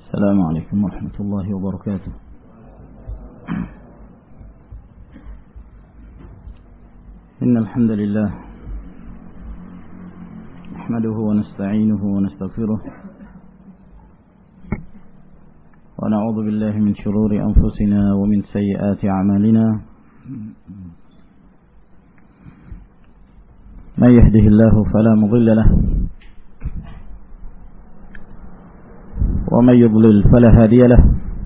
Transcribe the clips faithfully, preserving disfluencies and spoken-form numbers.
السلام عليكم ورحمة الله وبركاته. إن الحمد لله نحمده ونستعينه ونستغفره ونعوذ بالله من شرور أنفسنا ومن سيئات أعمالنا. من يهده الله فلا مضل له ومن يضلل فلا هادي له،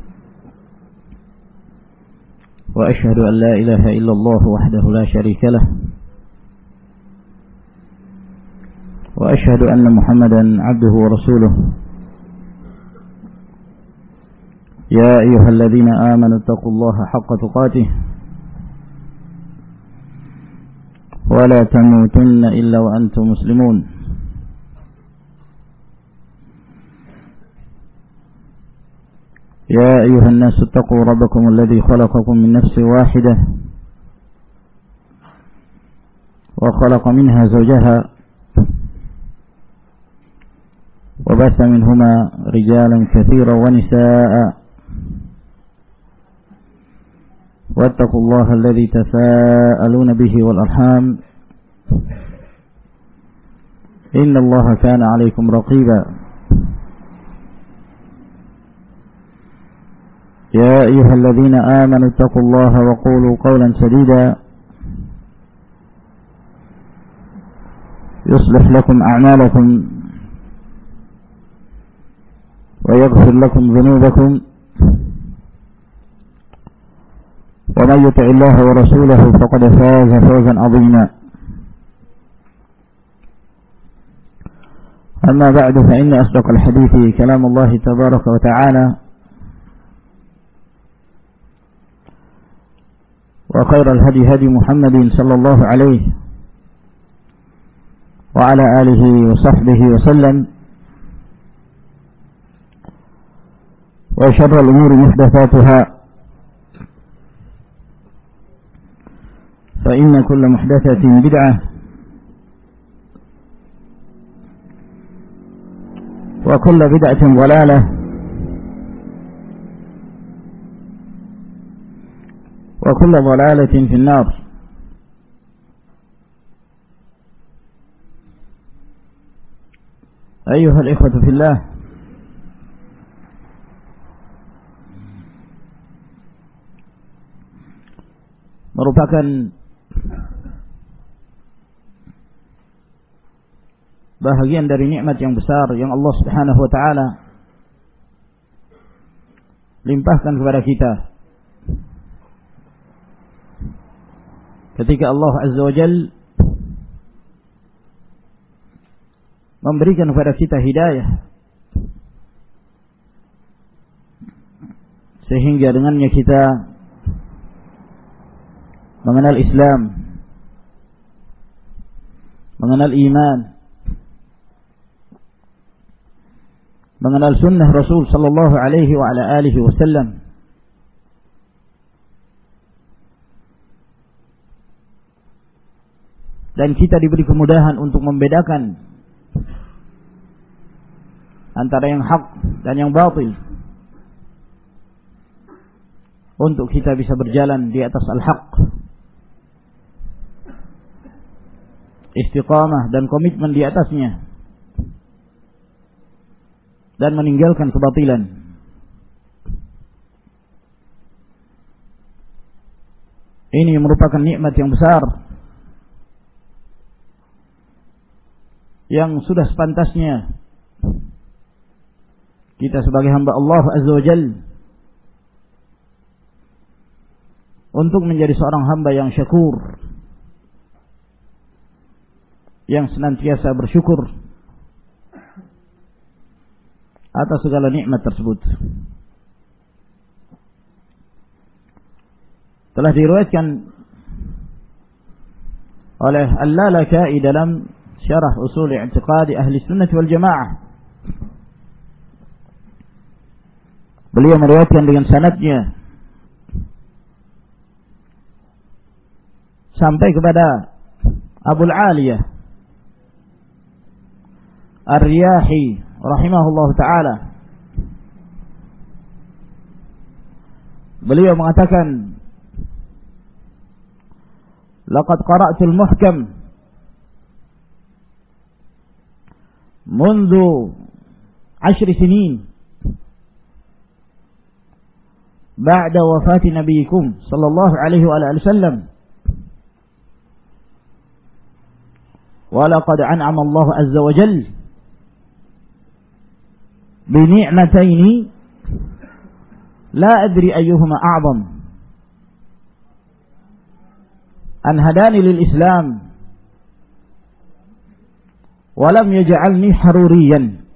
وأشهد أن لا إله إلا الله وحده لا شريك له، وأشهد أن محمدا عبده ورسوله. يا أيها الذين آمنوا اتقوا الله حق تقاته ولا تموتن إلا وأنتم مسلمون. يا أيها الناس اتقوا ربكم الذي خلقكم من نفس واحدة وخلق منها زوجها وبث منهما رجالا كثيرا ونساء، واتقوا الله الذي تساءلون به والأرحام إن الله كان عليكم رقيبا. يا أيها الذين آمنوا اتقوا الله وقولوا قولا سديدا يصلح لكم أعمالكم ويغفر لكم ذنوبكم، ومن يطع الله ورسوله فقد فاز فوزا عظيما. أما بعد، فإن أصدق الحديث كلام الله تبارك وتعالى، وخير الهدي هدي محمد صلى الله عليه وعلى آله وصحبه وسلم، وشر الأمور محدثاتها، فإن كل محدثة بدعة، وكل بدعة ضلالة، وكل ضلالة في النار. أيها الإخوة في الله، merupakan bahagian dari nikmat yang besar yang Allah Subhanahu wa taala limpahkan kepada kita ketika Allah Azza wa Jalla memberikan kepada kita hidayah, sehingga dengannya kita mengenal Islam, mengenal iman, mengenal sunnah Rasul sallallahu alaihi wa ala alihi wasallam. Dan kita diberi kemudahan untuk membedakan antara yang hak dan yang batil, untuk kita bisa berjalan di atas al-haq, istiqamah dan komitmen di atasnya, dan meninggalkan kebatilan. Ini merupakan nikmat yang besar yang sudah sepantasnya kita sebagai hamba Allah Azza wa Jalla untuk menjadi seorang hamba yang syakur, yang senantiasa bersyukur atas segala nikmat tersebut. Telah diriwayatkan oleh Al-Lalaka'i dalam Syarah Usul I'tiqad Ahli Sunnah wal Jamaah, beliau meriwayatkan dengan sanadnya sampai kepada Abu Aliyah Ar-Riyahi rahimahullah ta'ala, beliau mengatakan, laqad qara'tul muhkam mundu ashri sinin ba'da wafati nabiyikum sallallahu alaihi wa alihi wasallam wa laqad an'ama Allah azza wa jalla bi ni'mataini la adri ayyuhuma a'zam an hadani lil Islam wa lam yaj'alni haruriyan.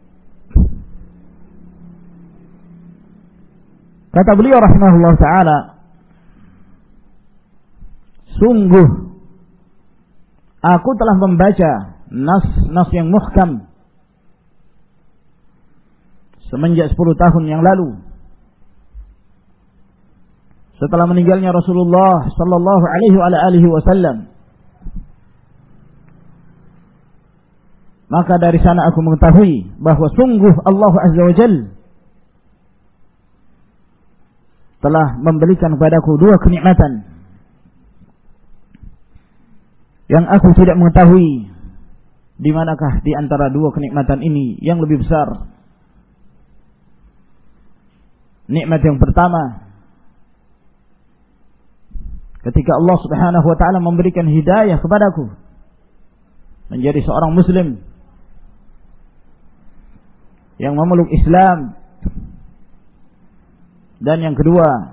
Kata beliau rahimahullah ta'ala, sungguh aku telah membaca nas-nas yang muhkam semenjak sepuluh tahun yang lalu, setelah meninggalnya Rasulullah sallallahu alaihi wasallam. Maka dari sana aku mengetahui bahwa sungguh Allah azza wa jalla telah memberikan kepadaku dua kenikmatan yang aku tidak mengetahui di manakah di antara dua kenikmatan ini yang lebih besar. Nikmat yang pertama, ketika Allah Subhanahu wa taala memberikan hidayah kepadaku menjadi seorang muslim yang memeluk Islam. Dan yang kedua,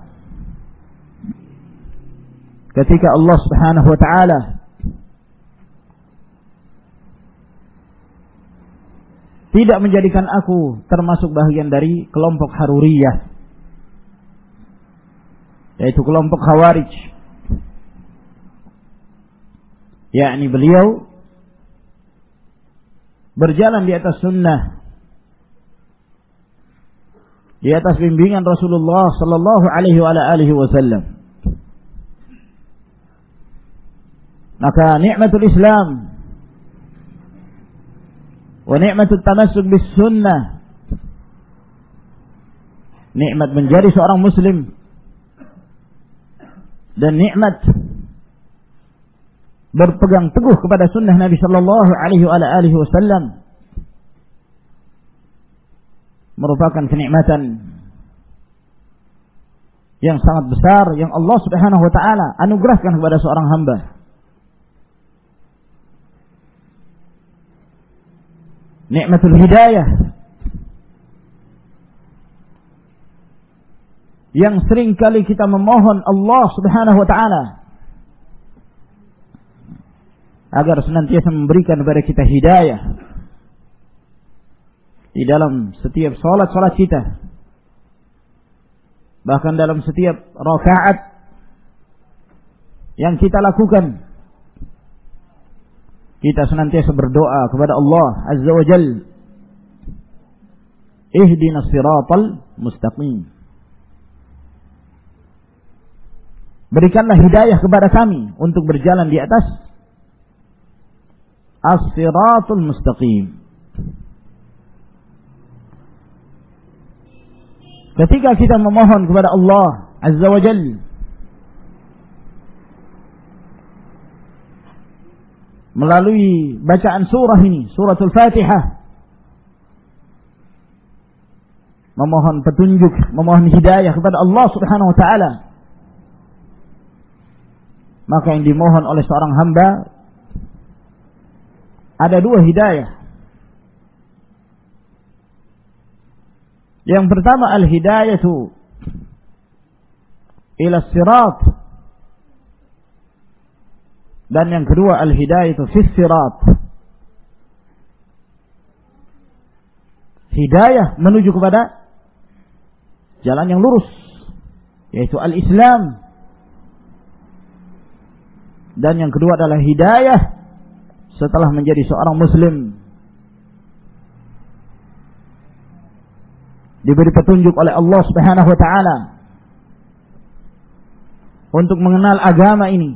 ketika Allah Subhanahu wa taala tidak menjadikan aku termasuk bagian dari kelompok Haruriyah, yaitu kelompok Khawarij. Yakni beliau berjalan di atas sunnah, di atas bimbingan Rasulullah sallallahu alaihi wa alihi wasallam. Maka nikmatul Islam wa nikmatut tamassuk bis sunnah, nikmat menjadi seorang muslim dan nikmat berpegang teguh kepada sunnah Nabi sallallahu alaihi wa alihi wasallam merupakan kenikmatan yang sangat besar yang Allah Subhanahu wa taala anugerahkan kepada seorang hamba. Nikmatul hidayah yang sering kali kita memohon Allah Subhanahu wa taala agar senantiasa memberikan kepada kita hidayah di dalam setiap salat-salat kita, bahkan dalam setiap rakaat yang kita lakukan. Kita senantiasa berdoa kepada Allah Azza wa Jalla, ihdinas siratal mustaqim, berikanlah hidayah kepada kami untuk berjalan di atas as-siratul mustaqim. Ketika kita memohon kepada Allah Azza wa Jalla melalui bacaan surah ini, suratul Fatihah, memohon petunjuk, memohon hidayah kepada Allah Subhanahu wa taala, maka yang dimohon oleh seorang hamba ada dua hidayah. Yang pertama, al-hidayatu ila sirat, dan yang kedua al-hidayatu fis sirat, hidayah menuju kepada jalan yang lurus, yaitu al-Islam. Dan yang kedua adalah hidayah setelah menjadi seorang muslim, diberi petunjuk oleh Allah Subhanahu wa taala untuk mengenal agama ini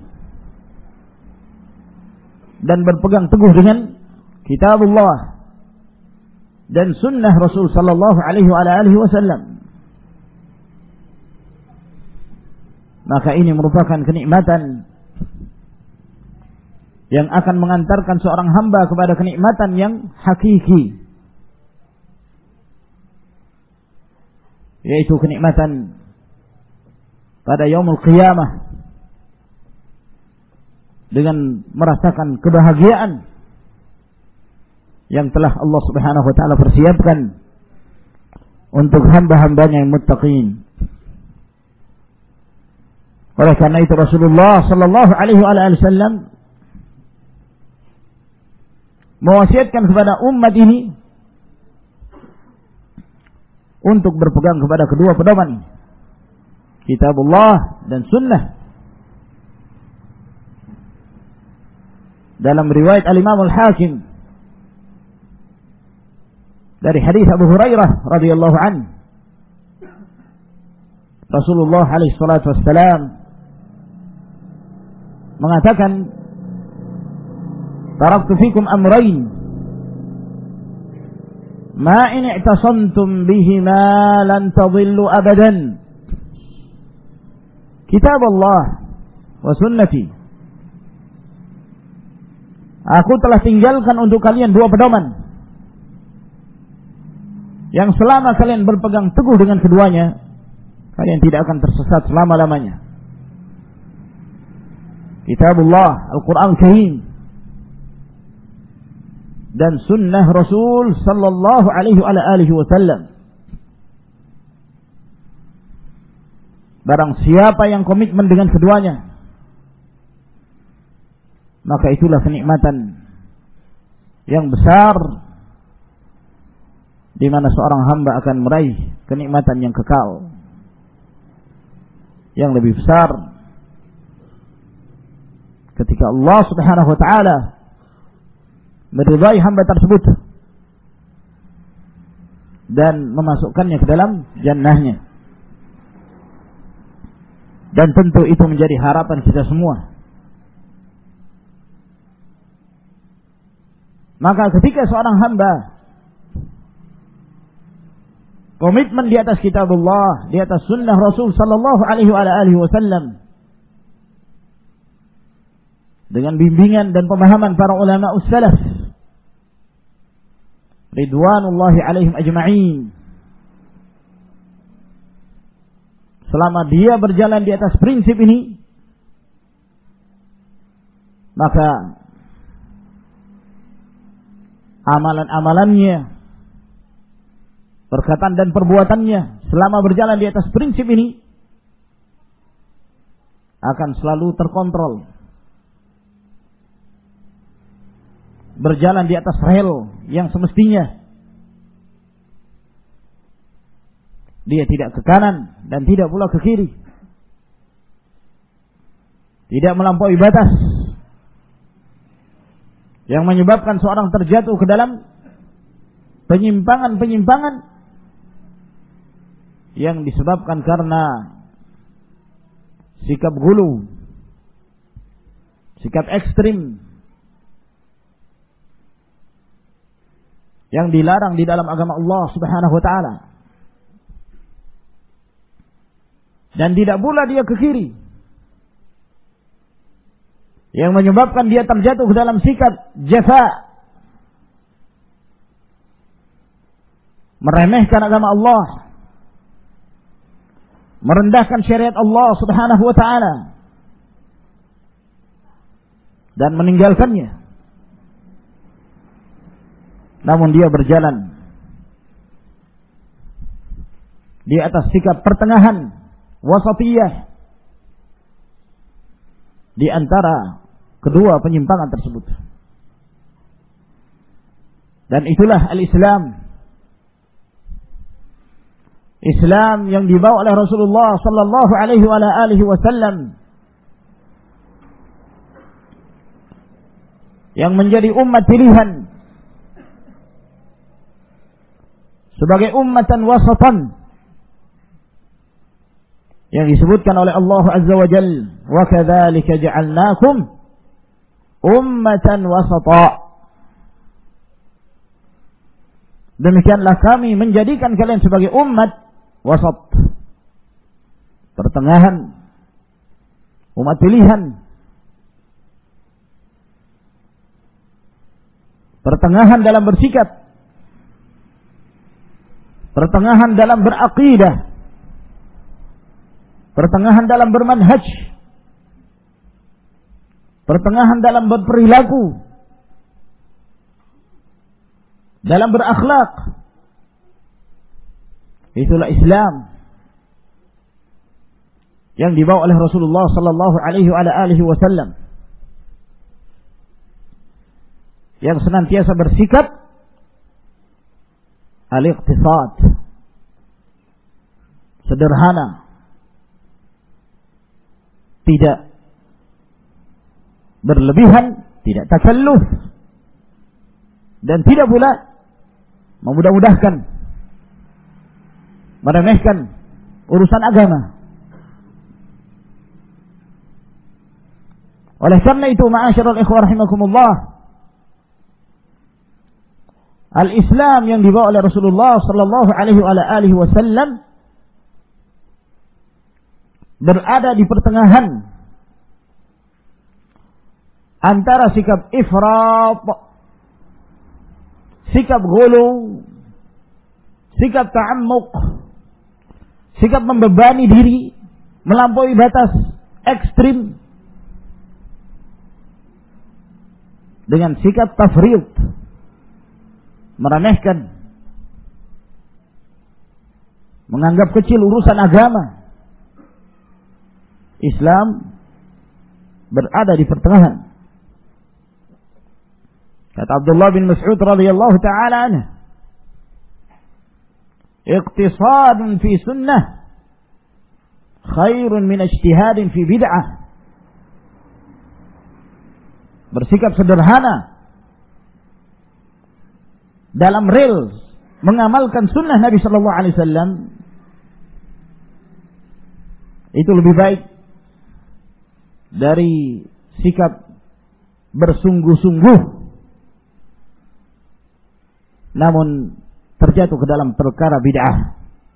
dan berpegang teguh dengan kitabullah dan sunnah Rasul sallallahu alaihi wa alihi wasallam. maka ini merupakan kenikmatan yang akan mengantarkan seorang hamba kepada kenikmatan yang hakiki, yaitu kenikmatan pada yaumul qiyamah dengan merasakan kebahagiaan yang telah Allah Subhanahu wa taala persiapkan untuk hamba-hambanya yang muttaqin. Oleh karena itu Rasulullah sallallahu alaihi wasallam mewasiatkan kepada umat ini untuk berpegang kepada kedua pedoman, Kitabullah dan Sunnah. Dalam riwayat Al-Imam Al-Hakim dari hadis Abu Hurairah radhiyallahu anhu, Rasulullah alaihi salatu wassalam mengatakan, taraktu fikum amrayn ma in i'tasamtum bihima lan tadhillu abadan, kitab Allah wa sunnati. Aku telah tinggalkan untuk kalian dua pedoman yang selama kalian berpegang teguh dengan keduanya, kalian tidak akan tersesat selama-lamanya. Kitabullah, Al-Quran Karim, dan sunnah Rasul sallallahu alaihi wa alihi wasallam. Barang siapa yang komitmen dengan keduanya, maka itulah kenikmatan yang besar di mana seorang hamba akan meraih kenikmatan yang kekal, yang lebih besar ketika Allah Subhanahu wa taala meridai hamba tersebut dan memasukkannya ke dalam jannahnya. Dan tentu itu menjadi harapan kita semua. Maka ketika seorang hamba komitmen di atas kitabullah, di atas sunnah Rasul sallallahu alaihi wasallam, dengan bimbingan dan pemahaman para ulama ussalaf ridwanullahi alaihim ajma'in, selama dia berjalan di atas prinsip ini, maka amalan-amalannya, perkataan dan perbuatannya selama berjalan di atas prinsip ini akan selalu terkontrol, berjalan di atas rel yang semestinya. Dia tidak ke kanan dan tidak pula ke kiri, tidak melampaui batas yang menyebabkan seorang terjatuh ke dalam penyimpangan-penyimpangan yang disebabkan karena sikap gulu, sikap ekstrim yang dilarang di dalam agama Allah Subhanahu wa taala. Dan tidak pula dia ke kiri, yang menyebabkan dia terjatuh ke dalam sikap jafa, meremehkan agama Allah, merendahkan syariat Allah Subhanahu wa taala, dan meninggalkannya. Namun dia berjalan di atas sikap pertengahan, wasatiyah, di antara kedua penyimpangan tersebut. Dan itulah al-Islam. Islam yang dibawa oleh Rasulullah sallallahu alaihi wa alihi wasallam, yang menjadi umat pilihan sebagai ummatan wasatan, yang disebutkan oleh Allah Azza wa Jalla, wa kadzalika ja'alnakum ummatan wasata. Demikianlah kami menjadikan kalian sebagai umat wasat, pertengahan, umat pilihan, pertengahan dalam bersikap, pertengahan dalam beraqidah, pertengahan dalam bermanhaj, pertengahan dalam berperilaku, dalam berakhlak. Itulah Islam yang dibawa oleh Rasulullah sallallahu alaihi wasallam, yang senantiasa bersikap al-iqtisad, sederhana, tidak berlebihan, tidak takalluf, dan tidak pula memudah-mudahkan, meremehkan urusan agama. Oleh karena itu, ma'asyiral ikhwah rahimakumullah, al-Islam yang dibawa oleh Rasulullah sallallahu alaihi wasallam berada di pertengahan antara sikap ifrat, sikap ghulu, sikap ta'ammuq, sikap membebani diri melampaui batas ekstrim, dengan sikap tafrid, meremehkan, menganggap kecil urusan agama. Islam berada di pertengahan. Kata Abdullah bin Mas'ud radhiyallahu ta'ala anhu, iqtisadun fi sunnah khairun min ijtihadin fi bid'ah. Bersikap sederhana dalam real mengamalkan sunnah Nabi sallallahu alaihi wasallam itu lebih baik dari sikap bersungguh-sungguh namun terjatuh ke dalam perkara bid'ah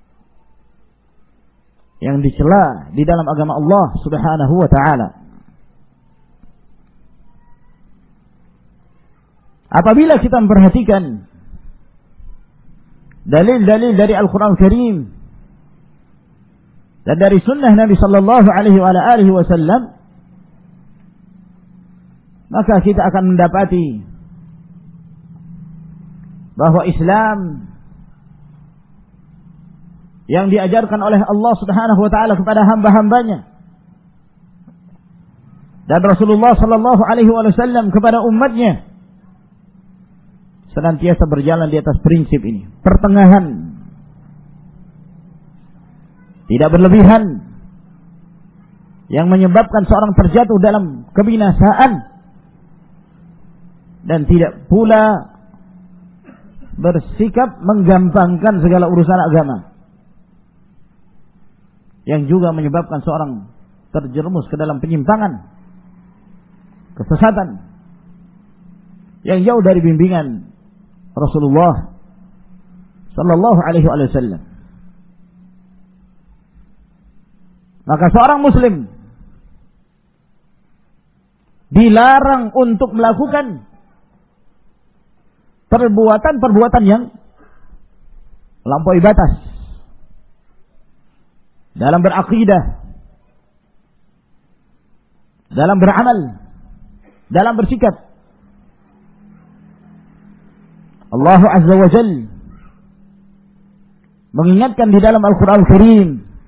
yang dicela di dalam agama Allah Subhanahu wa taala. Apabila kita memperhatikan dalil-dalil dari Al-Quran Al-Karim dan dari sunnah Nabi sallallahu alaihi wasallam, maka kita akan mendapati bahwa Islam yang diajarkan oleh Allah Subhanahu wa taala kepada hamba-hambanya dan Rasulullah sallallahu alaihi wasallam kepada umatnya senantiasa berjalan di atas prinsip ini, pertengahan, tidak berlebihan, yang menyebabkan seorang terjatuh dalam kebinasaan, dan tidak pula bersikap menggampangkan segala urusan agama, yang juga menyebabkan seorang terjerumus ke dalam penyimpangan, kesesatan, yang jauh dari bimbingan Rasulullah sallallahu alaihi wasallam. Maka seorang muslim dilarang untuk melakukan perbuatan-perbuatan yang melampaui batas dalam berakidah, dalam beramal, dalam bersikap. Allah Azza wa Jalla mengingatkan di dalam Al-Quran Al-Karim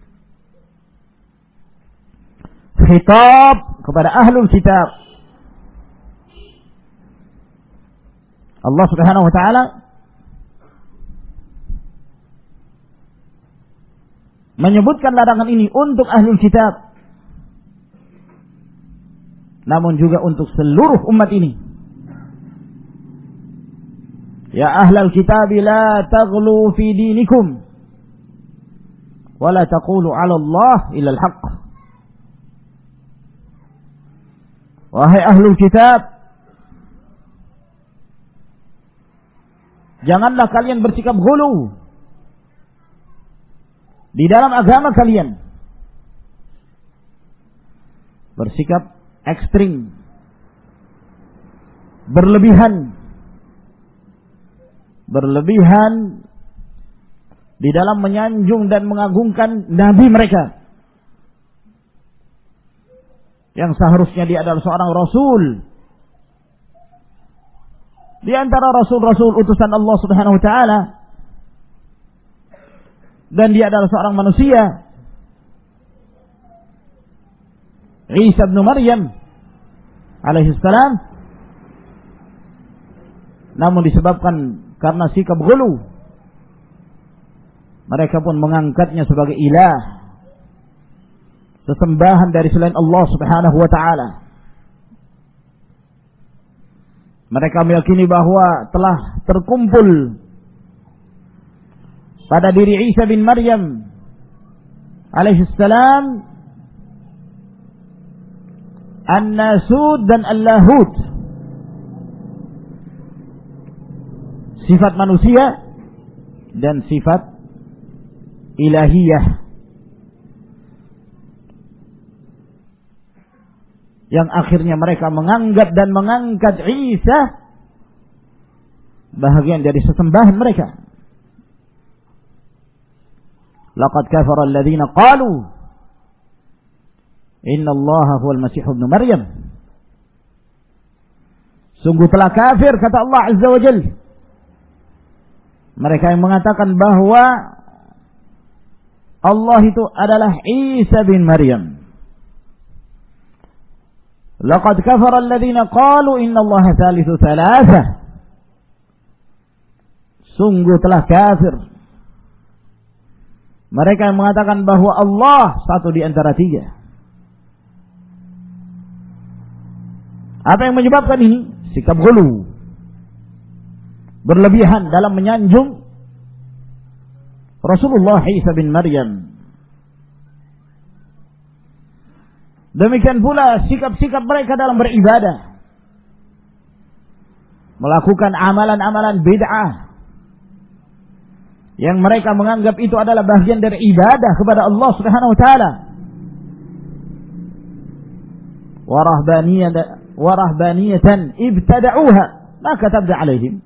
khitab kepada ahlul kitab. Allah Subhanahu wa taala menyebutkan larangan ini untuk ahlul kitab, namun juga untuk seluruh umat ini. Ya ahlal kitab la taghlu fi dinikum wa la taqulu 'ala Allah illa al-haq. Wahai ahlul kitab, janganlah kalian bersikap ghulu di dalam agama kalian, bersikap ekstrim, berlebihan, berlebihan di dalam menyanjung dan mengagungkan nabi mereka, yang seharusnya dia adalah seorang rasul di antara rasul-rasul utusan Allah Subhanahu wa taala, dan dia adalah seorang manusia, Isa bin Maryam alaihi salam. Namun disebabkan karena sikap ghulu, mereka pun mengangkatnya sebagai ilah, sesembahan dari selain Allah Subhanahu wa taala. Mereka meyakini bahwa telah terkumpul pada diri Isa bin Maryam alaihi salam an-nasud dan al-lahut, sifat manusia dan sifat ilahiyah, yang akhirnya mereka menganggap dan mengangkat Isa bahagian dari sesembahan mereka. Laqad kafara alladziina qalu inna Allaha huwal Masih ibnu Maryam. Sungguh telah kafir, kata Allah Azza wa Jalla, mereka yang mengatakan bahwa Allah itu adalah Isa bin Maryam. Laqad kafara alladziina qalu inna Allaha thalithu thalathah. Sungguh telah kafir mereka yang mengatakan bahwa Allah satu di antara tiga. Apa yang menyebabkan ini? Sikap ghulu, berlebihan dalam menyanjung Rasulullah Isa bin Maryam. Demikian pula sikap-sikap mereka dalam beribadah, melakukan amalan-amalan bid'ah yang mereka menganggap itu adalah bagian dari ibadah kepada Allah Subhanahu wa taala. Warahbaniyatan warahbaniyatan ibtada'uha ma katabna 'alaihim.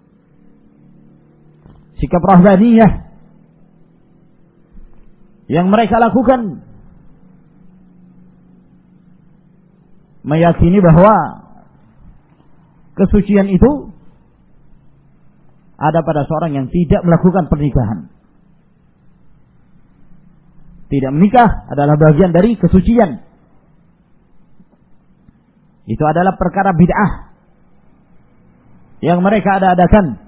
Sikap rahbaniyah yang mereka lakukan, meyakini bahwa kesucian itu ada pada seorang yang tidak melakukan pernikahan. Tidak menikah adalah bagian dari kesucian. Itu adalah perkara bid'ah yang mereka ada-adakan,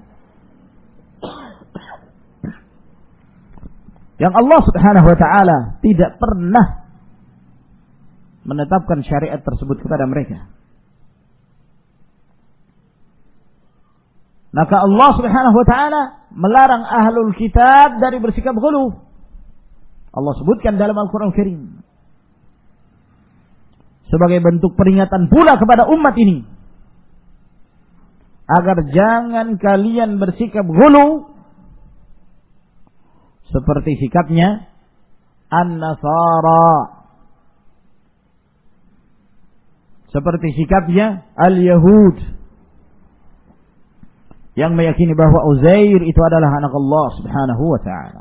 yang Allah Subhanahu wa taala tidak pernah menetapkan syariat tersebut kepada mereka. Maka Allah Subhanahu wa taala melarang ahlul kitab dari bersikap ghulu. Allah sebutkan dalam Al-Qur'an Karim sebagai bentuk peringatan pula kepada umat ini agar jangan kalian bersikap ghulu seperti sikapnya An-Nasara, seperti sikapnya Al-Yahud yang meyakini bahwa Uzair itu adalah anak Allah Subhanahu wa taala.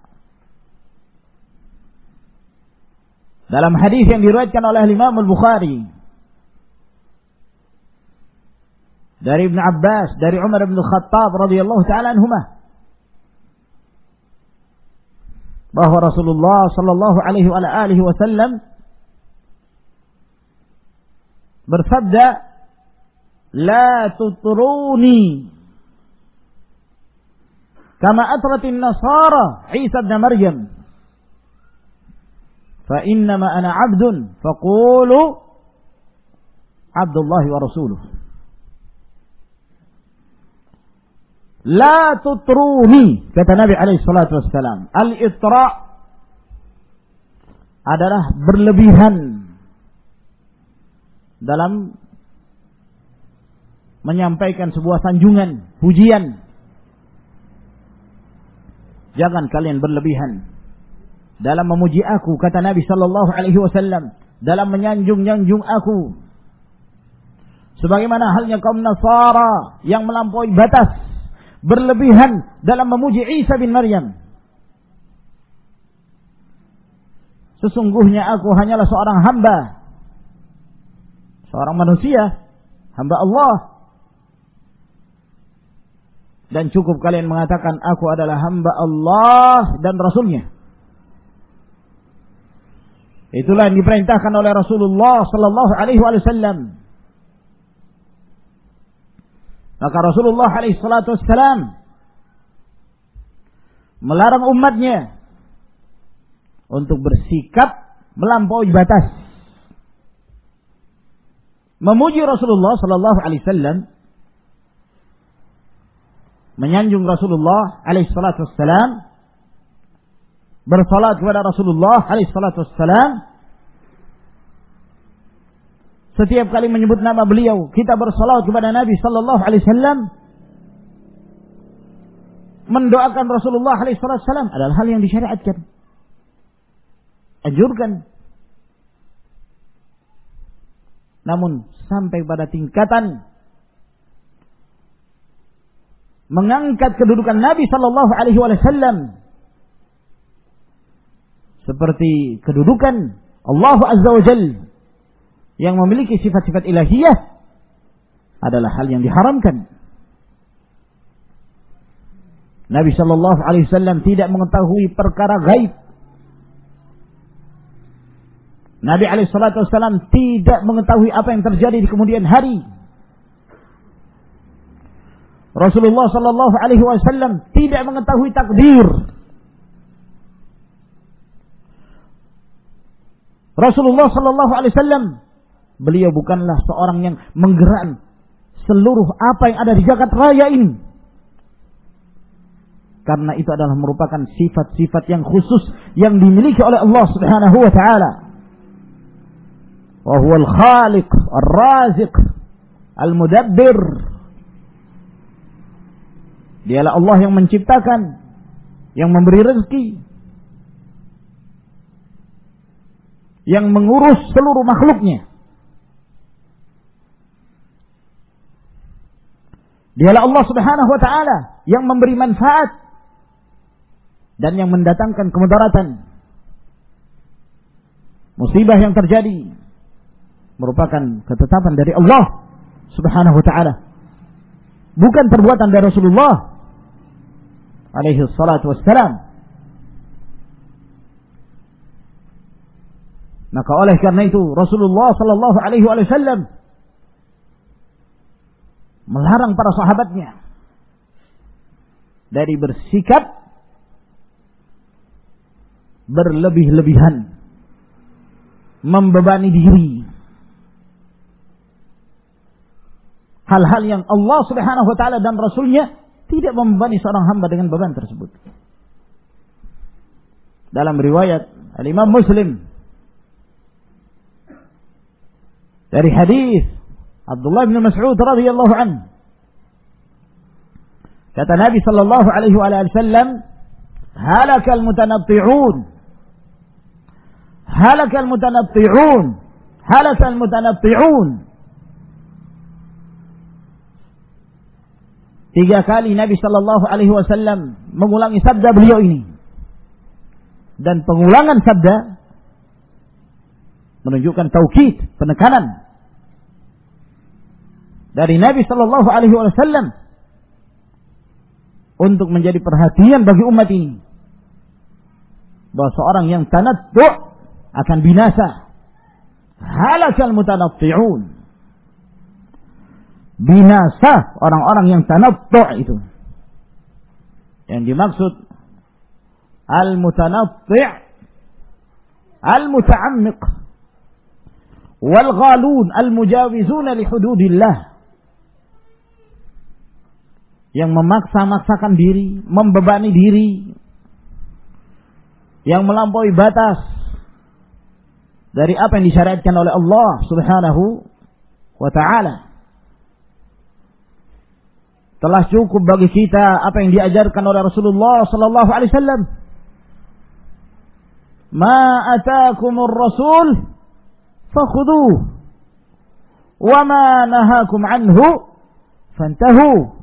Dalam hadis yang diriwayatkan oleh Imam Al-Bukhari dari Ibn Abbas, dari Umar bin Khattab radhiyallahu taala anhuma, bahwa Rasulullah sallallahu alaihi wa alihi wasallam bersabda, "La tutruni kama atratin nasara Isa bin Maryam, fa innama ana 'abdun faqulu 'Abdullah wa rasuluh." La tutruni, kata Nabi alaihi salatu wassalam. Al-itra adalah berlebihan dalam menyampaikan sebuah sanjungan, pujian. Jangan kalian berlebihan dalam memuji aku, kata Nabi sallallahu alaihi wasallam. dalam menyanjung-nyanjung aku. Sebagaimana halnya kaum Nasara yang melampaui batas, berlebihan dalam memuji Isa bin Maryam. Sesungguhnya aku hanyalah seorang hamba, seorang manusia, hamba Allah. Dan cukup kalian mengatakan aku adalah hamba Allah dan Rasulnya. Itulah yang diperintahkan oleh Rasulullah sallallahu alaihi wasallam. Maka Rasulullah alaihi salatu wassalam melarang umatnya untuk bersikap melampaui batas. Memuji Rasulullah sallallahu alaihi wasallam, menyanjung Rasulullah alaihi salatu wassalam, bersalat kepada Rasulullah alaihi salatu wassalam. Setiap kali menyebut nama beliau, kita bersalawat kepada Nabi sallallahu alaihi wasallam. Mendoakan Rasulullah alaihi salatu wassalam adalah hal yang disyariatkan. Anjurkan. Namun sampai pada tingkatan mengangkat kedudukan Nabi sallallahu alaihi wasallam seperti kedudukan Allah Azza wa Jalla yang memiliki sifat-sifat ilahiyah adalah hal yang diharamkan. Nabi sallallahu alaihi wasallam tidak mengetahui perkara gaib. Nabi alaihi salatu wasallam tidak mengetahui apa yang terjadi di kemudian hari. Rasulullah sallallahu alaihi wasallam tidak mengetahui takdir. Rasulullah sallallahu alaihi wasallam, beliau bukanlah seorang yang menggerakkan seluruh apa yang ada di jagat raya ini. Karena itu adalah merupakan sifat-sifat yang khusus yang dimiliki oleh Allah Subhanahu wa taala. Wa huwal khaliq, ar-raziq, al-mudabbir. Dialah Allah yang menciptakan, yang memberi rezeki, yang mengurus seluruh makhluknya. Dialah Allah Subhanahu wa taala yang memberi manfaat dan yang mendatangkan kemudaratan. Musibah yang terjadi merupakan ketetapan dari Allah Subhanahu wa taala, bukan perbuatan dari Rasulullah alaihi salatu wassalam. Maka oleh karena itu Rasulullah sallallahu alaihi wasallam melarang para sahabatnya dari bersikap berlebih-lebihan, membebani diri, hal-hal yang Allah Subhanahu wa taala dan Rasulnya tidak membebani seorang hamba dengan beban tersebut. Dalam riwayat Al-Imam Muslim dari hadis Abdullah bin Mas'ud radhiyallahu anhu, kata Nabi sallallahu alaihi wasallam, halakal mutanatti'un, halakal mutanatti'un, halakal mutanatti'un. Tiga kali Nabi sallallahu alaihi wasallam mengulangi sabda beliau ini. Dan pengulangan sabda menunjukkan taukid, penekanan dari Nabi sallallahu alaihi wasallam untuk menjadi perhatian bagi umat ini bahwa seorang yang tanattu' akan binasa. Halakal mutanatti'un, binasa orang-orang yang tanattu' itu. Yang dimaksud al-mutanatti' al-muta'ammiq wal ghalun al-mujawizuna li hududillah, yang memaksa-maksakan diri, membebani diri, yang melampaui batas dari apa yang disyariatkan oleh Allah Subhanahu wa ta'ala. Telah cukup bagi kita apa yang diajarkan oleh Rasulullah sallallahu alaihi wasallam. Ma ataakumur rasul fakhudhuhu wa ma nahakum anhu fantahu.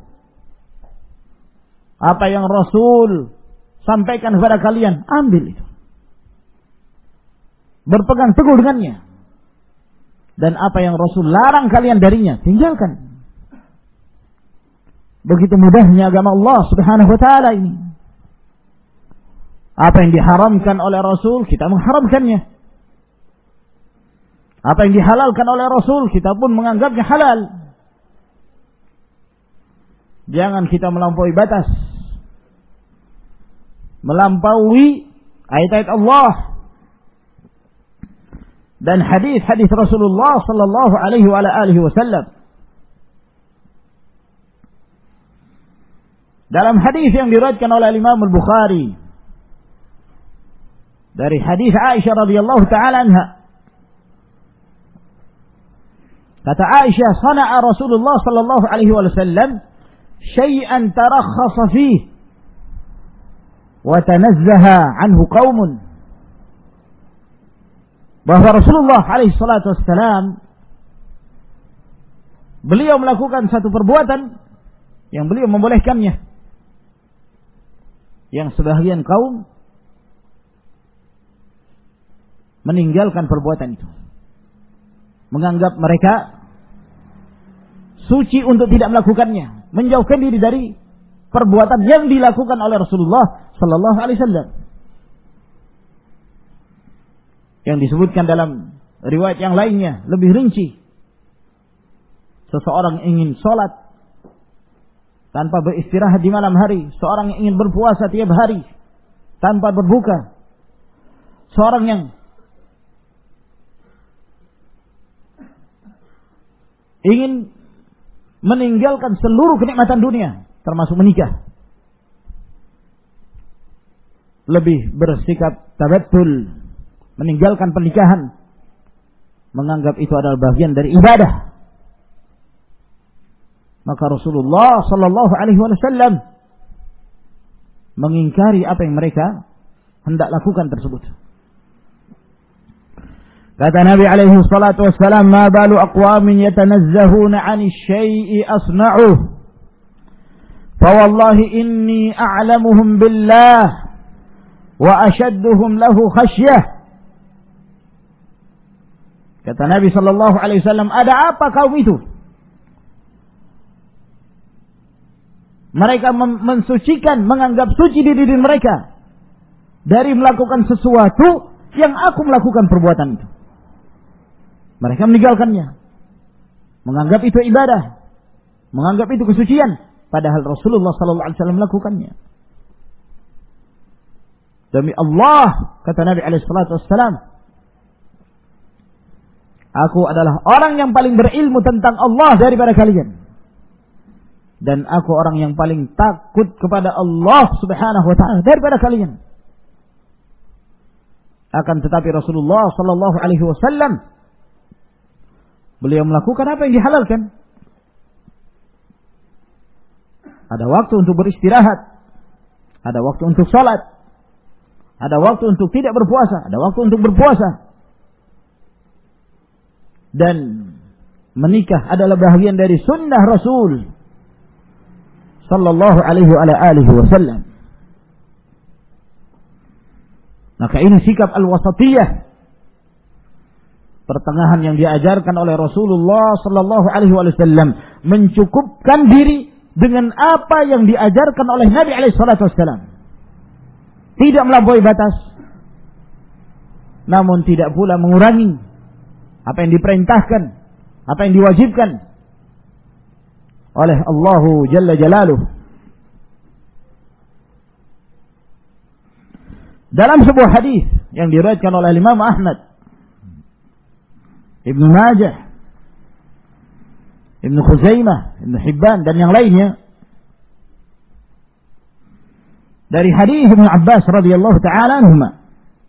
Apa yang Rasul sampaikan kepada kalian, ambil itu. Berpegang teguh dengannya. Dan apa yang Rasul larang kalian darinya, tinggalkan. Begitu mudahnya agama Allah Subhanahu wa taala ini. Apa yang diharamkan oleh Rasul, kita mengharamkannya. Apa yang dihalalkan oleh Rasul, kita pun menganggapnya halal. Jangan kita melampaui batas, melampaui ayat-ayat Allah dan hadis-hadis Rasulullah sallallahu alaihi wa alihi wasallam. Dalam hadis yang diriwayatkan oleh Imam Al-Bukhari dari hadis Aisyah radhiyallahu taala anha, kata Aisyah, "Sana'a Rasulullah sallallahu alaihi wasallam syai'an tarakhasa fihi wa tanazzaha anhu qaumun." Bahwa Rasulullah alaihi salatu wassalam, beliau melakukan satu perbuatan yang beliau membolehkannya, yang sebagian kaum meninggalkan perbuatan itu, menganggap mereka suci untuk tidak melakukannya, menjauhkan diri dari perbuatan yang dilakukan oleh Rasulullah sallallahu alaihi wasallam. Yang disebutkan dalam riwayat yang lainnya lebih rinci. Seseorang ingin sholat tanpa beristirahat di malam hari. Seorang yang ingin berpuasa tiap hari tanpa berbuka. Seorang yang ingin meninggalkan seluruh kenikmatan dunia, termasuk menikah. Lebih bersikap tabattul, meninggalkan pernikahan, menganggap itu adalah bagian dari ibadah. Maka Rasulullah sallallahu alaihi wasallam mengingkari apa yang mereka hendak lakukan tersebut. Kata Nabi alaihi salatu wassalam, "Ma balu aqwamin yatanazzahuna 'ani syai'i asna'uh, fa wallahi inni a'lamuhum billah wa ashadduhum lahu khasyah." Kata Nabi sallallahu alaihi wasallam, ada apa kaum itu? Mereka mensucikan, menganggap suci diri diri mereka dari melakukan sesuatu yang aku melakukan perbuatan itu. Mereka meninggalkannya, menganggap itu ibadah, menganggap itu kesucian, padahal Rasulullah sallallahu alaihi wasallam melakukannya. Demi Allah, kata Nabi alaihi salatu wassalam, aku adalah orang yang paling berilmu tentang Allah daripada kalian. Dan aku orang yang paling takut kepada Allah subhanahu wa ta'ala daripada kalian. Akan tetapi Rasulullah sallallahu alaihi wasallam, beliau melakukan apa yang dihalalkan. Ada waktu untuk beristirahat, ada waktu untuk salat, ada waktu untuk tidak berpuasa, ada waktu untuk berpuasa. Dan menikah adalah bahagian dari sunnah Rasul sallallahu alaihi wa alihi wasallam. Maka ini sikap al-wasatiyah, pertengahan yang diajarkan oleh Rasulullah sallallahu alaihi wasallam, mencukupkan diri dengan apa yang diajarkan oleh Nabi alaihi salatu wasallam. Tidak melampaui batas, namun tidak pula mengurangi apa yang diperintahkan, apa yang diwajibkan oleh Allah Jalla Jalaluh. Dalam sebuah hadis yang diriwayatkan oleh Imam Ahmad, Ibnu Majah, Ibnu Khuzaimah, Ibnu Hibban dan yang lainnya, dari hadis Ibnu Abbas radhiyallahu taala anhuma,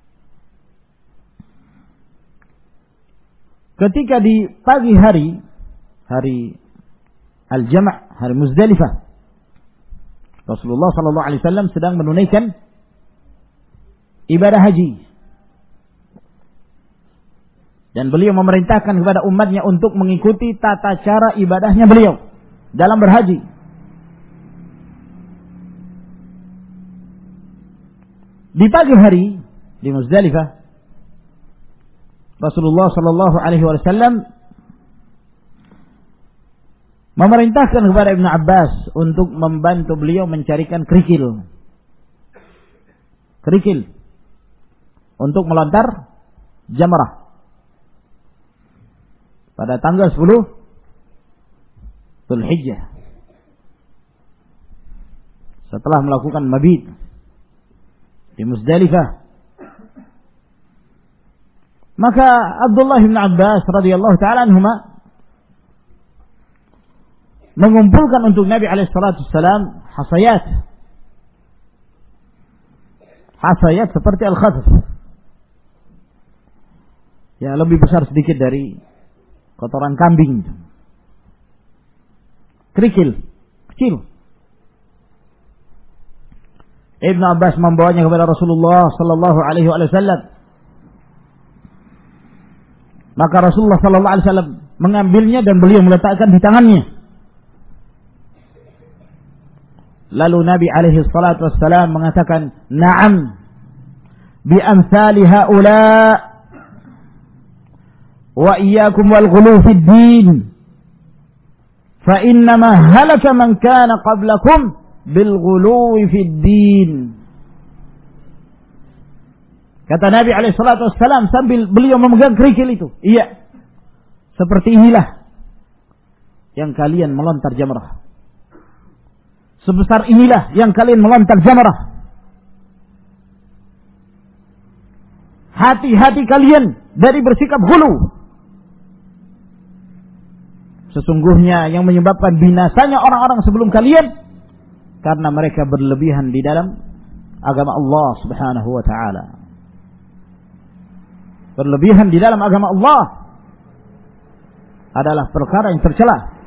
ketika di pagi hari, hari Al-Jama', hari Muzdalifah, Rasulullah sallallahu alaihi wasallam sedang menunaikan ibadah haji. Dan beliau memerintahkan kepada umatnya untuk mengikuti tata cara ibadahnya beliau dalam berhaji. Di pagi hari di Muzdalifah, Rasulullah sallallahu alaihi wasallam memerintahkan kepada Ibnu Abbas untuk membantu beliau mencarikan kerikil. Kerikil untuk melontar jamrah pada tanggal sepuluh Dzulhijjah setelah melakukan mabit di Muzdalifah. Maka Abdullah bin Abbas radhiyallahu taala anhuma mengumpulkan untuk Nabi alaihi salatu wasallam hasayat. Hasayat seperti al-khadf. Ya, lebih besar sedikit dari kotoran kambing. Kerikil kecil. Ibnu Abbas membawanya kepada Rasulullah sallallahu alaihi wasallam. Maka Rasulullah sallallahu alaihi wasallam mengambilnya dan beliau meletakkan di tangannya. Lalu Nabi alaihi salatu wassalam mengatakan, "Na'am, bi amsali haula wa iyyakum wal ghulu fid din. Fa innama halaka man kana qablakum bil ghulu fid din." Kata Nabi alaihi salatu wassalam sambil beliau memegang kerikil itu, "Iya, seperti inilah yang kalian melontar jamrah. Sebesar inilah yang kalian melontar jamrah. Hati-hati kalian dari bersikap ghulu. Sesungguhnya yang menyebabkan binasanya orang-orang sebelum kalian karena mereka berlebihan di dalam agama Allah Subhanahu wa taala. Berlebihan di dalam agama Allah adalah perkara yang tercela.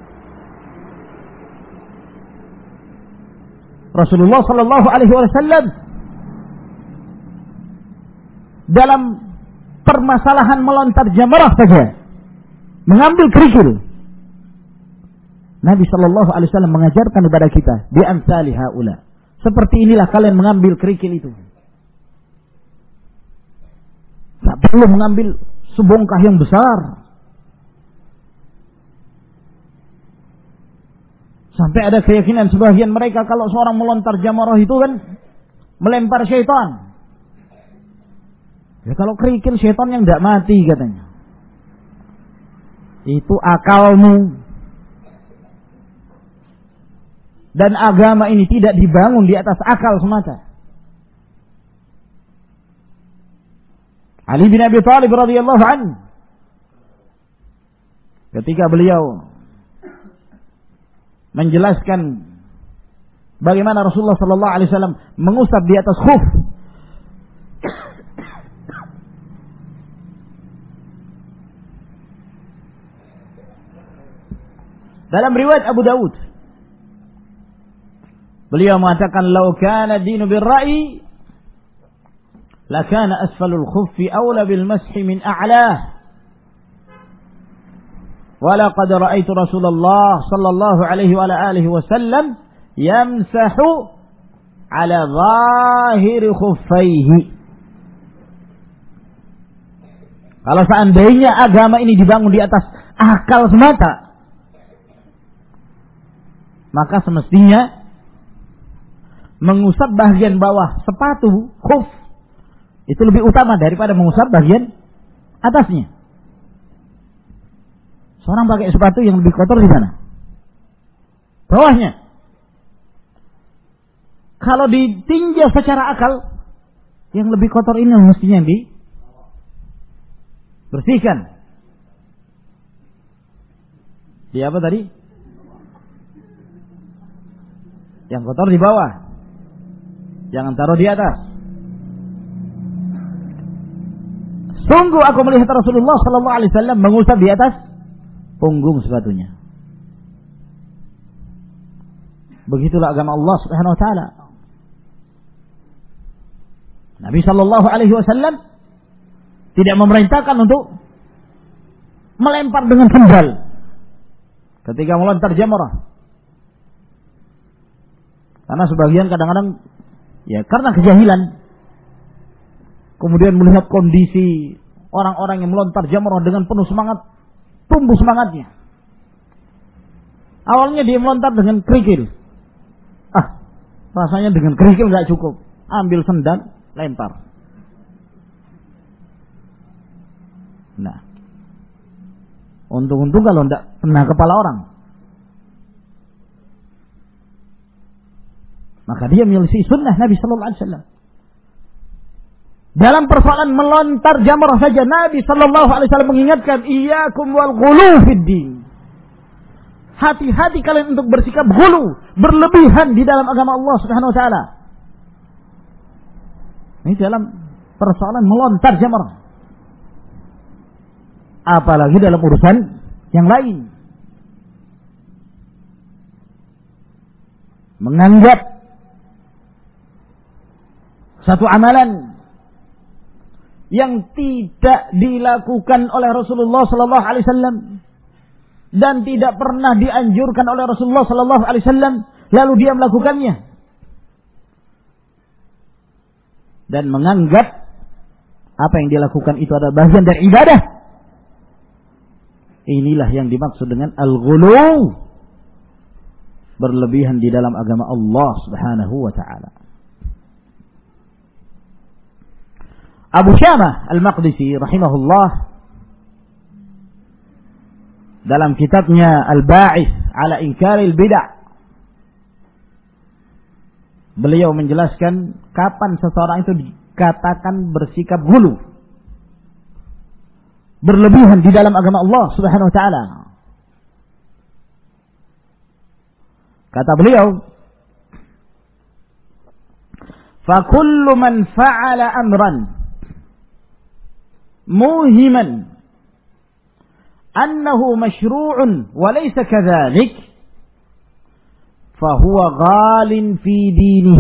Rasulullah sallallahu alaihi wasallam dalam permasalahan melontar jamrah saja mengambil kerikil. Nabi sallallahu alaihi wasallam mengajarkan kepada kita bi amsali haula. Seperti inilah kalian mengambil kerikil itu. Tak perlu mengambil sebongkah yang besar. Sampai ada keyakinan sebagian mereka kalau seorang melontar jamrah itu kan melempar syaitan. Ya kalau kerikil syaitan yang tidak mati katanya. Itu akalmu. Dan agama ini tidak dibangun di atas akal semata. Ali bin Abi Thalib radhiyallahu anhu ketika beliau menjelaskan bagaimana Rasulullah sallallahu alaihi wasallam mengusap di atas khuf. Dalam riwayat Abu Daud, beliau mengatakan, "Lau kana dinu bir-ra'yi, lakana asfalul khuffi awla bil mashi min a'lah." ولقد رأيت رسول الله صلى الله عليه وعلى آله وسلم يمسح على ظاهر خفيه. Kalau seandainya agama ini dibangun di atas akal semata, maka semestinya mengusap bagian bawah sepatu khuf itu lebih utama daripada mengusap bagian atasnya. Seorang pakai sepatu yang lebih kotor di mana? Bawahnya. Kalau ditinjau secara akal, yang lebih kotor ini mestinya dibersihkan. Di apa tadi? Yang kotor di bawah. Jangan taruh di atas. Sungguh aku melihat Rasulullah sallallahu alaihi wasallam mengusap di atas punggung sepatunya. Begitulah agama Allah Subhanahu wa taala. Nabi sallallahu alaihi wasallam tidak memerintahkan untuk melempar dengan sendal ketika melontar jamrah. Karena sebagian kadang-kadang ya karena kejahilan kemudian melihat kondisi orang-orang yang melontar jamrah dengan penuh semangat, tumbuh semangatnya. Awalnya dia melontar dengan kerikil. Ah, rasanya dengan kerikil enggak cukup. Ambil sendal, lempar. Nah, untung-untung kalau enggak kena kepala orang. Maka dia menyelisih sunnah Nabi sallallahu alaihi wasallam. Dalam persoalan melontar jamrah saja Nabi sallallahu alaihi wasallam mengingatkan, iyyakum wal ghulu fid din. Hati-hati kalian untuk bersikap ghulu, berlebihan di dalam agama Allah Subhanahu wa taala. Ini dalam persoalan melontar jamrah. Apalagi dalam urusan yang lain. Menganggap satu amalan yang tidak dilakukan oleh Rasulullah sallallahu alaihi wasallam dan tidak pernah dianjurkan oleh Rasulullah sallallahu alaihi wasallam, lalu dia melakukannya dan menganggap apa yang dia lakukan itu adalah bagian dari ibadah. Inilah yang dimaksud dengan al-ghulu, berlebihan di dalam agama Allah Subhanahu wa taala. Abu Syamah Al-Maqdisi rahimahullah dalam kitabnya Al-Ba'its ala Inkaril Bid'ah, beliau menjelaskan kapan seseorang itu dikatakan bersikap ghulu, berlebihan di dalam agama Allah Subhanahu wa taala. Kata beliau, "Fa kullu man fa'ala amran موهما أنه مشروع وليس كذلك فهو غال في دينه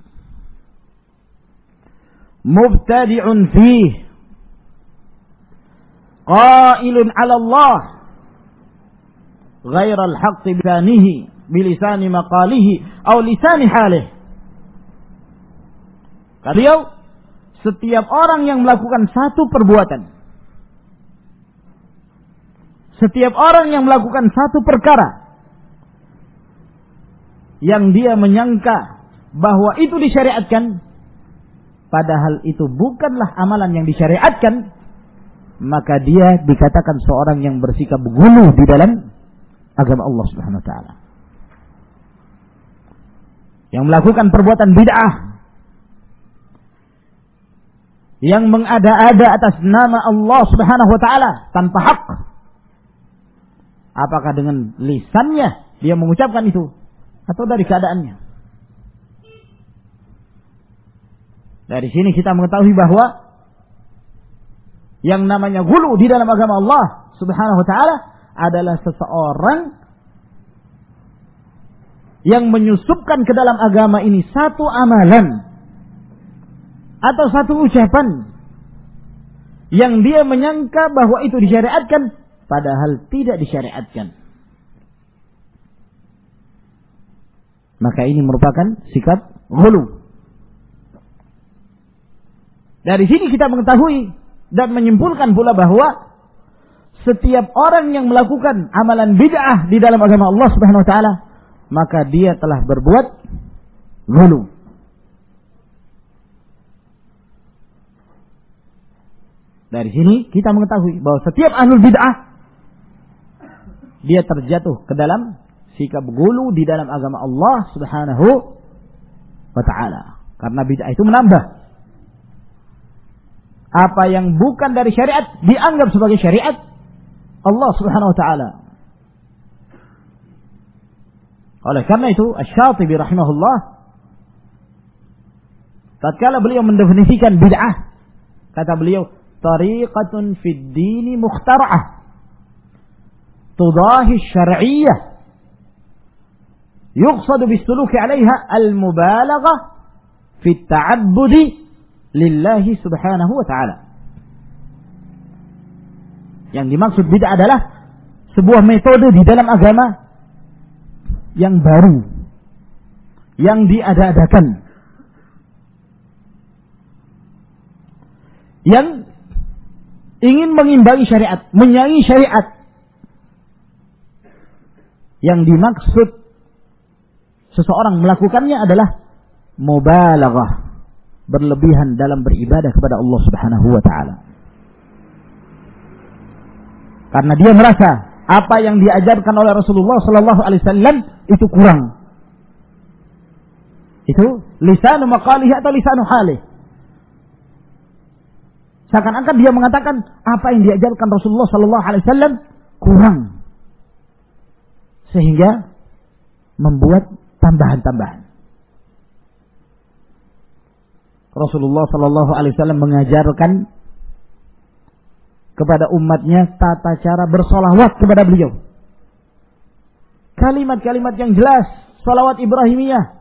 مبتدع فيه قائل على الله غير الحق بلسانه بلسان مقاله أو لسان حاله." Beliau, setiap orang yang melakukan satu perbuatan, setiap orang yang melakukan satu perkara yang dia menyangka bahwa itu disyariatkan, padahal itu bukanlah amalan yang disyariatkan, maka dia dikatakan seorang yang bersikap ghulu di dalam agama Allah Subhanahu wa taala. Yang melakukan perbuatan bid'ah, yang mengada-ada atas nama Allah Subhanahu wa taala tanpa hak. Apakah dengan lisannya dia mengucapkan itu atau dari keadaannya? Dari sini kita mengetahui bahwa yang namanya ghulu di dalam agama Allah Subhanahu wa taala adalah seseorang yang menyusupkan ke dalam agama ini satu amalan atau satu ucapan yang dia menyangka bahwa itu disyariatkan, padahal tidak disyariatkan. Maka ini merupakan sikap ghulu. Dari sini kita mengetahui dan menyimpulkan pula bahwa setiap orang yang melakukan amalan bid'ah di dalam agama Allah Subhanahu wa taala, maka dia telah berbuat ghulu. Dari sini kita mengetahui bahwa setiap ahlul bid'ah dia terjatuh ke dalam sikap ghulu di dalam agama Allah Subhanahu wa taala. Karena bid'ah itu menambah. Apa yang bukan dari syariat dianggap sebagai syariat Allah Subhanahu wa taala. Oleh karena itu Asy-Syatibi rahimahullah tatkala beliau mendefinisikan bid'ah, kata beliau, tariqatun fid dini mukhtara'ah tudahi syar'iyyah yuqsadu bis-suluki 'alayha al-mubalaghah fi at-ta'abbudi lillahi subhanahu wa ta'ala. Yang dimaksud bid'ah adalah sebuah metode di dalam agama yang baru, yang diada-adakan, yang ingin mengimbangi syariat, menyaingi syariat. Yang dimaksud seseorang melakukannya adalah mubalaghah, berlebihan dalam beribadah kepada Allah Subhanahu wa taala. Karena dia merasa apa yang diajarkan oleh Rasulullah sallallahu alaihi wasallam itu kurang. Itu lisanu maqalihi atau lisanu halih. Seakan-akan dia mengatakan apa yang diajarkan Rasulullah sallallahu alaihi wasallam kurang. Sehingga membuat tambahan-tambahan. Rasulullah sallallahu alaihi wasallam mengajarkan kepada umatnya tata cara bersolawat kepada beliau. Kalimat-kalimat yang jelas, salawat Ibrahimiyah.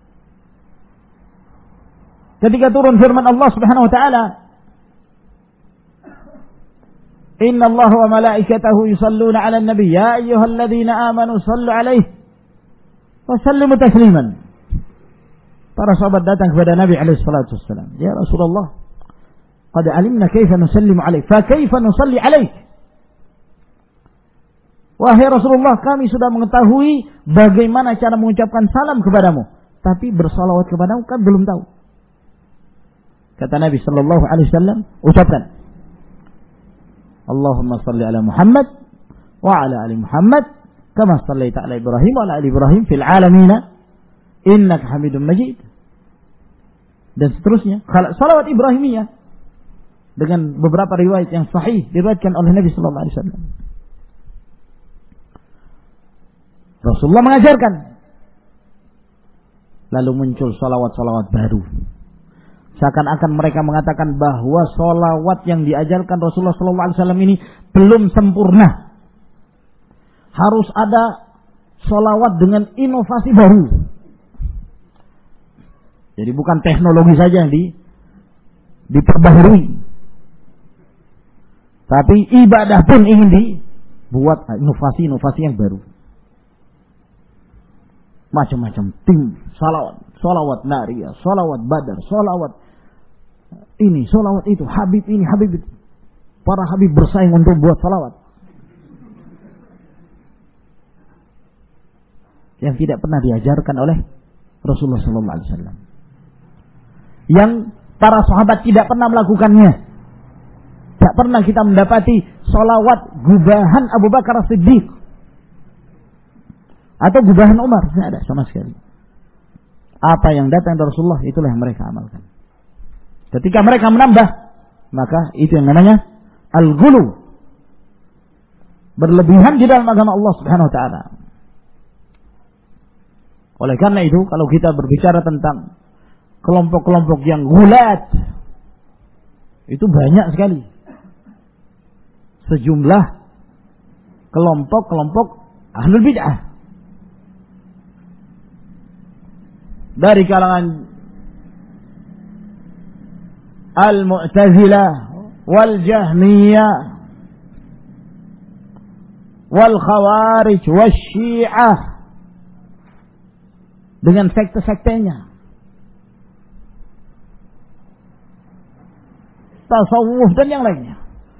Ketika turun firman Allah Subhanahu wa taala, Inna Allah wa malaikatahu yusalluna 'alan nabi ya ayyuhalladzina amanu sallu 'alaihi wa sallimu tasliman. Para sahabat datang kepada Nabi alaihi salatu wassalam, "Ya Rasulullah, qad 'alimna kaifa nusallimu 'alaik, fa kaifa nusalli 'alaik?" Wahai Rasulullah, kami sudah mengetahui bagaimana cara mengucapkan salam kepadamu, tapi bersalawat kepadamu kan belum tahu. Kata Nabi sallallahu alaihi wasallam, ucapkan Allahumma salli ala Muhammad wa ala ali Muhammad kama sallaita ala Ibrahim wa ala ali Ibrahim fil alamin innaka Hamidum Majid. Dan seterusnya, salawat Ibrahimiyah dengan beberapa riwayat yang sahih diriwayatkan oleh Nabi sallallahu alaihi wasallam. Rasulullah mengajarkan. Lalu muncul salawat-salawat baru. Seakan-akan mereka mengatakan bahwa salawat yang diajarkan Rasulullah sallallahu alaihi wasallam ini belum sempurna. Harus ada salawat dengan inovasi baru. Jadi bukan teknologi saja yang di, diperbaharui. Tapi ibadah pun ingin dibuat inovasi-inovasi yang baru. Macam-macam tim salawat, salawat nariyah, salawat badar, salawat ini, salawat itu, Habib ini, Habib itu. Para Habib bersaing untuk buat salawat. Yang tidak pernah diajarkan oleh Rasulullah sallallahu alaihi wasallam. Yang para sahabat tidak pernah melakukannya. Tidak pernah kita mendapati salawat gubahan Abu Bakar As-Siddiq atau gubahan Umar, tidak ada sama sekali. Apa yang datang dari Rasulullah itulah yang mereka amalkan. Ketika mereka menambah, maka itu yang namanya al-ghulu, berlebihan di dalam agama Allah Subhanahu wa taala. Oleh karena itu, kalau kita berbicara tentang kelompok-kelompok yang gulat, itu banyak sekali. Sejumlah kelompok-kelompok ahlul bid'ah. Dari kalangan Al-Mu'tazilah Wal-Jahmiyah Wal-Khawarij Wal-Syiah, dengan sekte-sektenya, tasawuf dan yang lainnya.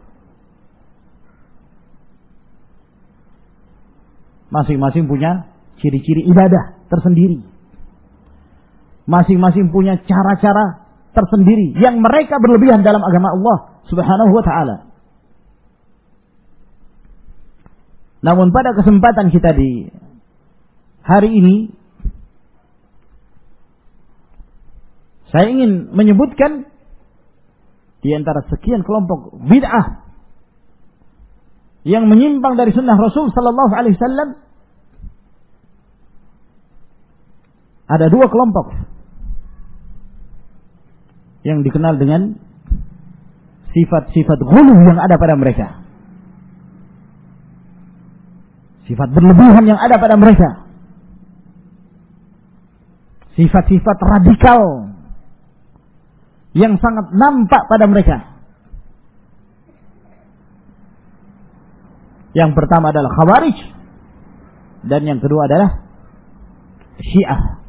Masing-masing punya ciri-ciri ibadah tersendiri. Masing-masing punya cara-cara tersendiri yang mereka berlebihan dalam agama Allah Subhanahu wa taala. Namun pada kesempatan kita di hari ini, saya ingin menyebutkan di antara sekian kelompok bid'ah yang menyimpang dari sunnah Rasul sallallahu alaihi wasallam, ada dua kelompok yang dikenal dengan sifat-sifat ghulu yang ada pada mereka. Sifat berlebihan yang ada pada mereka. Sifat-sifat radikal yang sangat nampak pada mereka. Yang pertama adalah Khawarij, dan yang kedua adalah Syiah.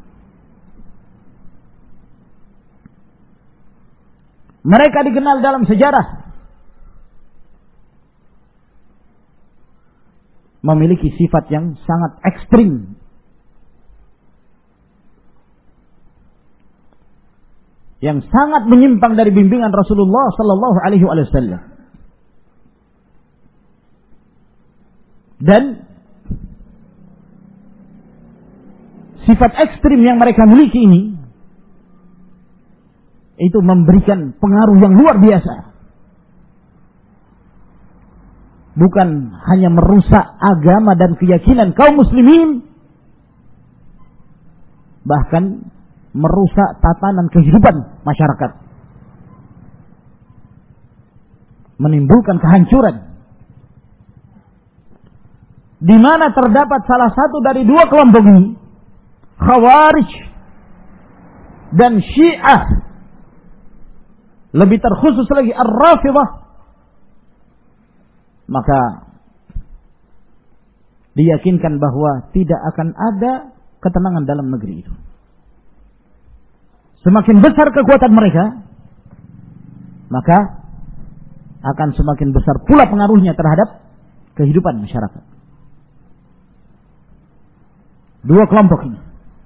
Mereka dikenal dalam sejarah memiliki sifat yang sangat ekstrim, yang sangat menyimpang dari bimbingan Rasulullah sallallahu alaihi wasallam. Dan sifat ekstrim yang mereka miliki ini itu memberikan pengaruh yang luar biasa. Bukan hanya merusak agama dan keyakinan kaum muslimin, bahkan merusak tatanan kehidupan masyarakat, menimbulkan kehancuran. Di mana terdapat salah satu dari dua kelompok ini, Khawarij dan Syiah, lebih terkhusus lagi Ar-Rafidhah, maka diyakinkan bahwa tidak akan ada ketenangan dalam negeri itu. Semakin besar kekuatan mereka, maka akan semakin besar pula pengaruhnya terhadap kehidupan masyarakat. Dua kelompok ini,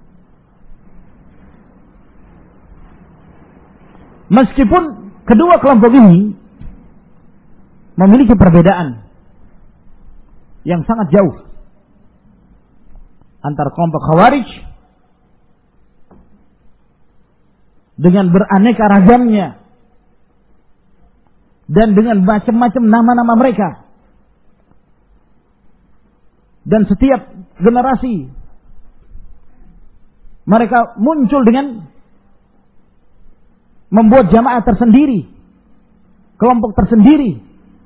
meskipun kedua kelompok ini memiliki perbedaan yang sangat jauh antara kelompok Khawarij dengan beraneka ragamnya dan dengan macam-macam nama-nama mereka, dan setiap generasi mereka muncul dengan membuat jamaah tersendiri, kelompok tersendiri,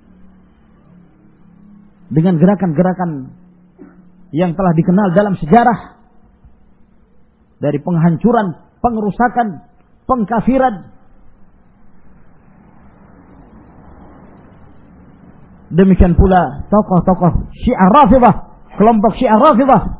dengan gerakan-gerakan yang telah dikenal dalam sejarah, dari penghancuran, pengerusakan, pengkafiran. Demikian pula tokoh-tokoh Syiah Rafidhah, kelompok Syiah Rafidhah,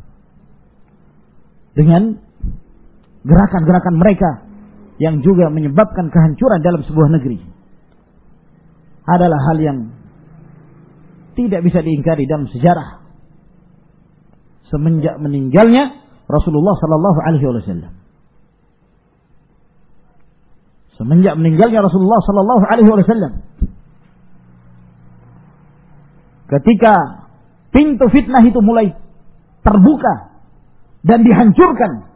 dengan gerakan-gerakan mereka yang juga menyebabkan kehancuran dalam sebuah negeri, adalah hal yang tidak bisa diingkari dalam sejarah semenjak meninggalnya Rasulullah sallallahu alaihi wasallam. Semenjak meninggalnya Rasulullah sallallahu alaihi wasallam, ketika pintu fitnah itu mulai terbuka dan dihancurkan,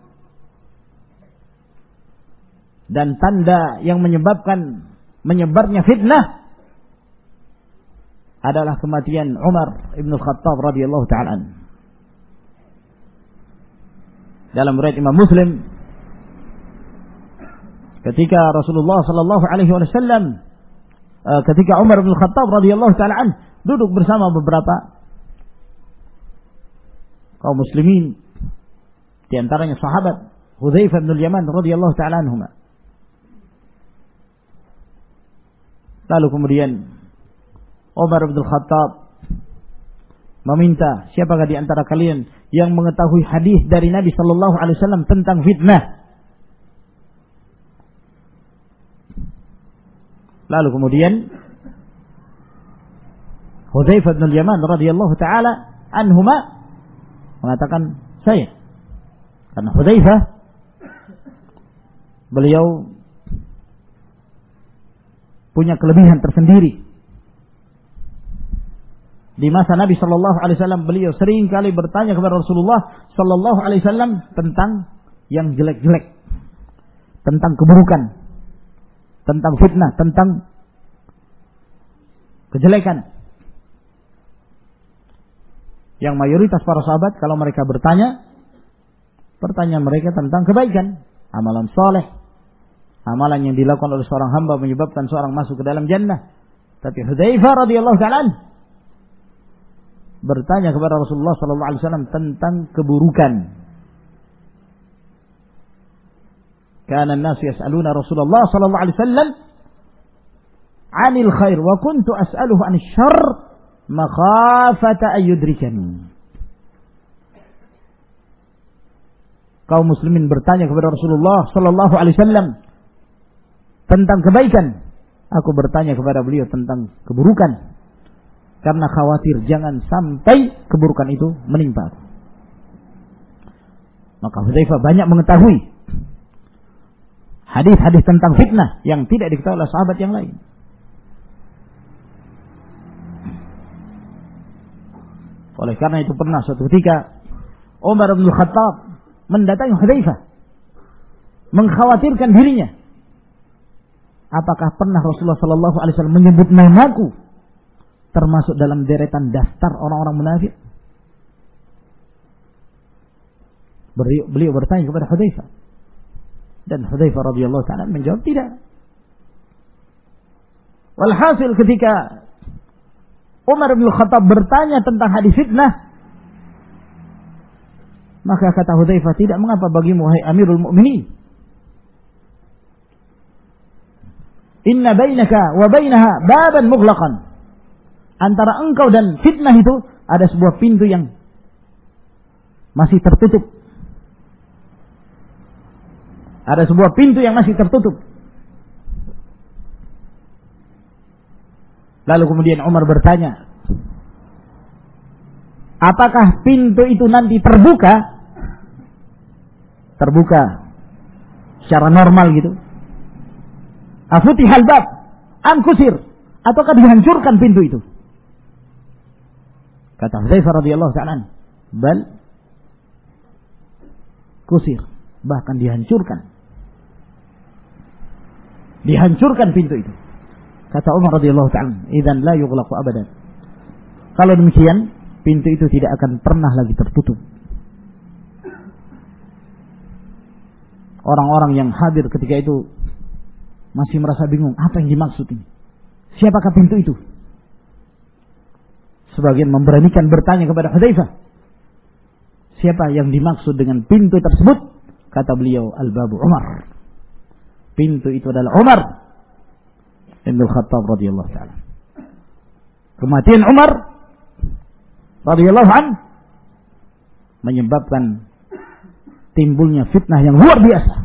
dan tanda yang menyebabkan menyebarnya fitnah adalah kematian Umar ibn Khattab radhiyallahu ta'ala anhu. Dalam riwayat Imam Muslim, ketika Rasulullah sallallahu alaihi wasallam, ketika Umar ibn Khattab radhiyallahu ta'ala anhu duduk bersama beberapa kaum muslimin, di antaranya sahabat Hudzaifah bin Yaman radhiyallahu ta'ala anhuma. Lalu kemudian Umar bin Khattab meminta, siapakah di antara kalian yang mengetahui hadis dari Nabi sallallahu alaihi wasallam tentang fitnah? Lalu kemudian Hudzaifah bin Yaman radhiyallahu ta'ala anhuma mengatakan, saya. Karena Hudzaifah, beliau punya kelebihan tersendiri. Di masa Nabi sallallahu alaihi wasallam, beliau sering kali bertanya kepada Rasulullah sallallahu alaihi wasallam tentang yang jelek-jelek, tentang keburukan, tentang fitnah, tentang kejelekan. Yang mayoritas para sahabat kalau mereka bertanya, pertanyaan mereka tentang kebaikan, amalan soleh, amalan yang dilakukan oleh seorang hamba menyebabkan seorang masuk ke dalam jannah. Tapi Hudzaifah radhiyallahu ta'ala bertanya kepada Rasulullah sallallahu alaihi wasallam tentang keburukan. Kana an-nas yas'aluna Rasulullah sallallahu alaihi wasallam 'anil khair wa kuntu as'aluhu 'anil syarr makhafata ayyudrikani. Kaum muslimin bertanya kepada Rasulullah sallallahu alaihi wasallam tentang kebaikan. Aku bertanya kepada beliau tentang keburukan, karena khawatir jangan sampai keburukan itu menimpa aku. Maka Hudzaifah banyak mengetahui hadis-hadis tentang fitnah yang tidak diketahui oleh sahabat yang lain. Oleh karena itu pernah suatu ketika Umar bin Khattab mendatangi Hudzaifah, mengkhawatirkan dirinya. Apakah pernah Rasulullah sallallahu alaihi wasallam menyebut namaku termasuk dalam deretan daftar orang-orang munafik? Beliau, beliau bertanya kepada Hudzaifah, dan Hudzaifah radhiyallahu ta'ala menjawab tidak. Walhasil ketika Umar bin Khattab bertanya tentang hadis fitnah, maka kata Hudzaifah, tidak mengapa bagimu wahai Amirul Mukminin. Inna bainaka wa bainaha baban mughlaqan. Antara engkau dan fitnah itu ada sebuah pintu yang masih tertutup. Ada sebuah pintu yang masih tertutup. Lalu kemudian Umar bertanya, apakah pintu itu nanti terbuka? Terbuka secara normal gitu. Afutihal bab am kusir, ataukah dihancurkan pintu itu? Kata Hudzaifah radhiyallahu ta'ala, bal kusir, bahkan dihancurkan. Dihancurkan pintu itu. Kata Umar radhiyallahu ta'ala, idzan la yughlaqu abadan. Kalau demikian, pintu itu tidak akan pernah lagi tertutup. Orang-orang yang hadir ketika itu masih merasa bingung, apa yang dimaksud ini? Siapakah pintu itu? Sebagian memberanikan bertanya kepada Hudzaifah, siapa yang dimaksud dengan pintu tersebut? Kata beliau, al-babu Umar. Pintu itu adalah Umar bin Khattab radhiyallahu ta'ala. Kematian Umar radhiyallahu anhu menyebabkan timbulnya fitnah yang luar biasa.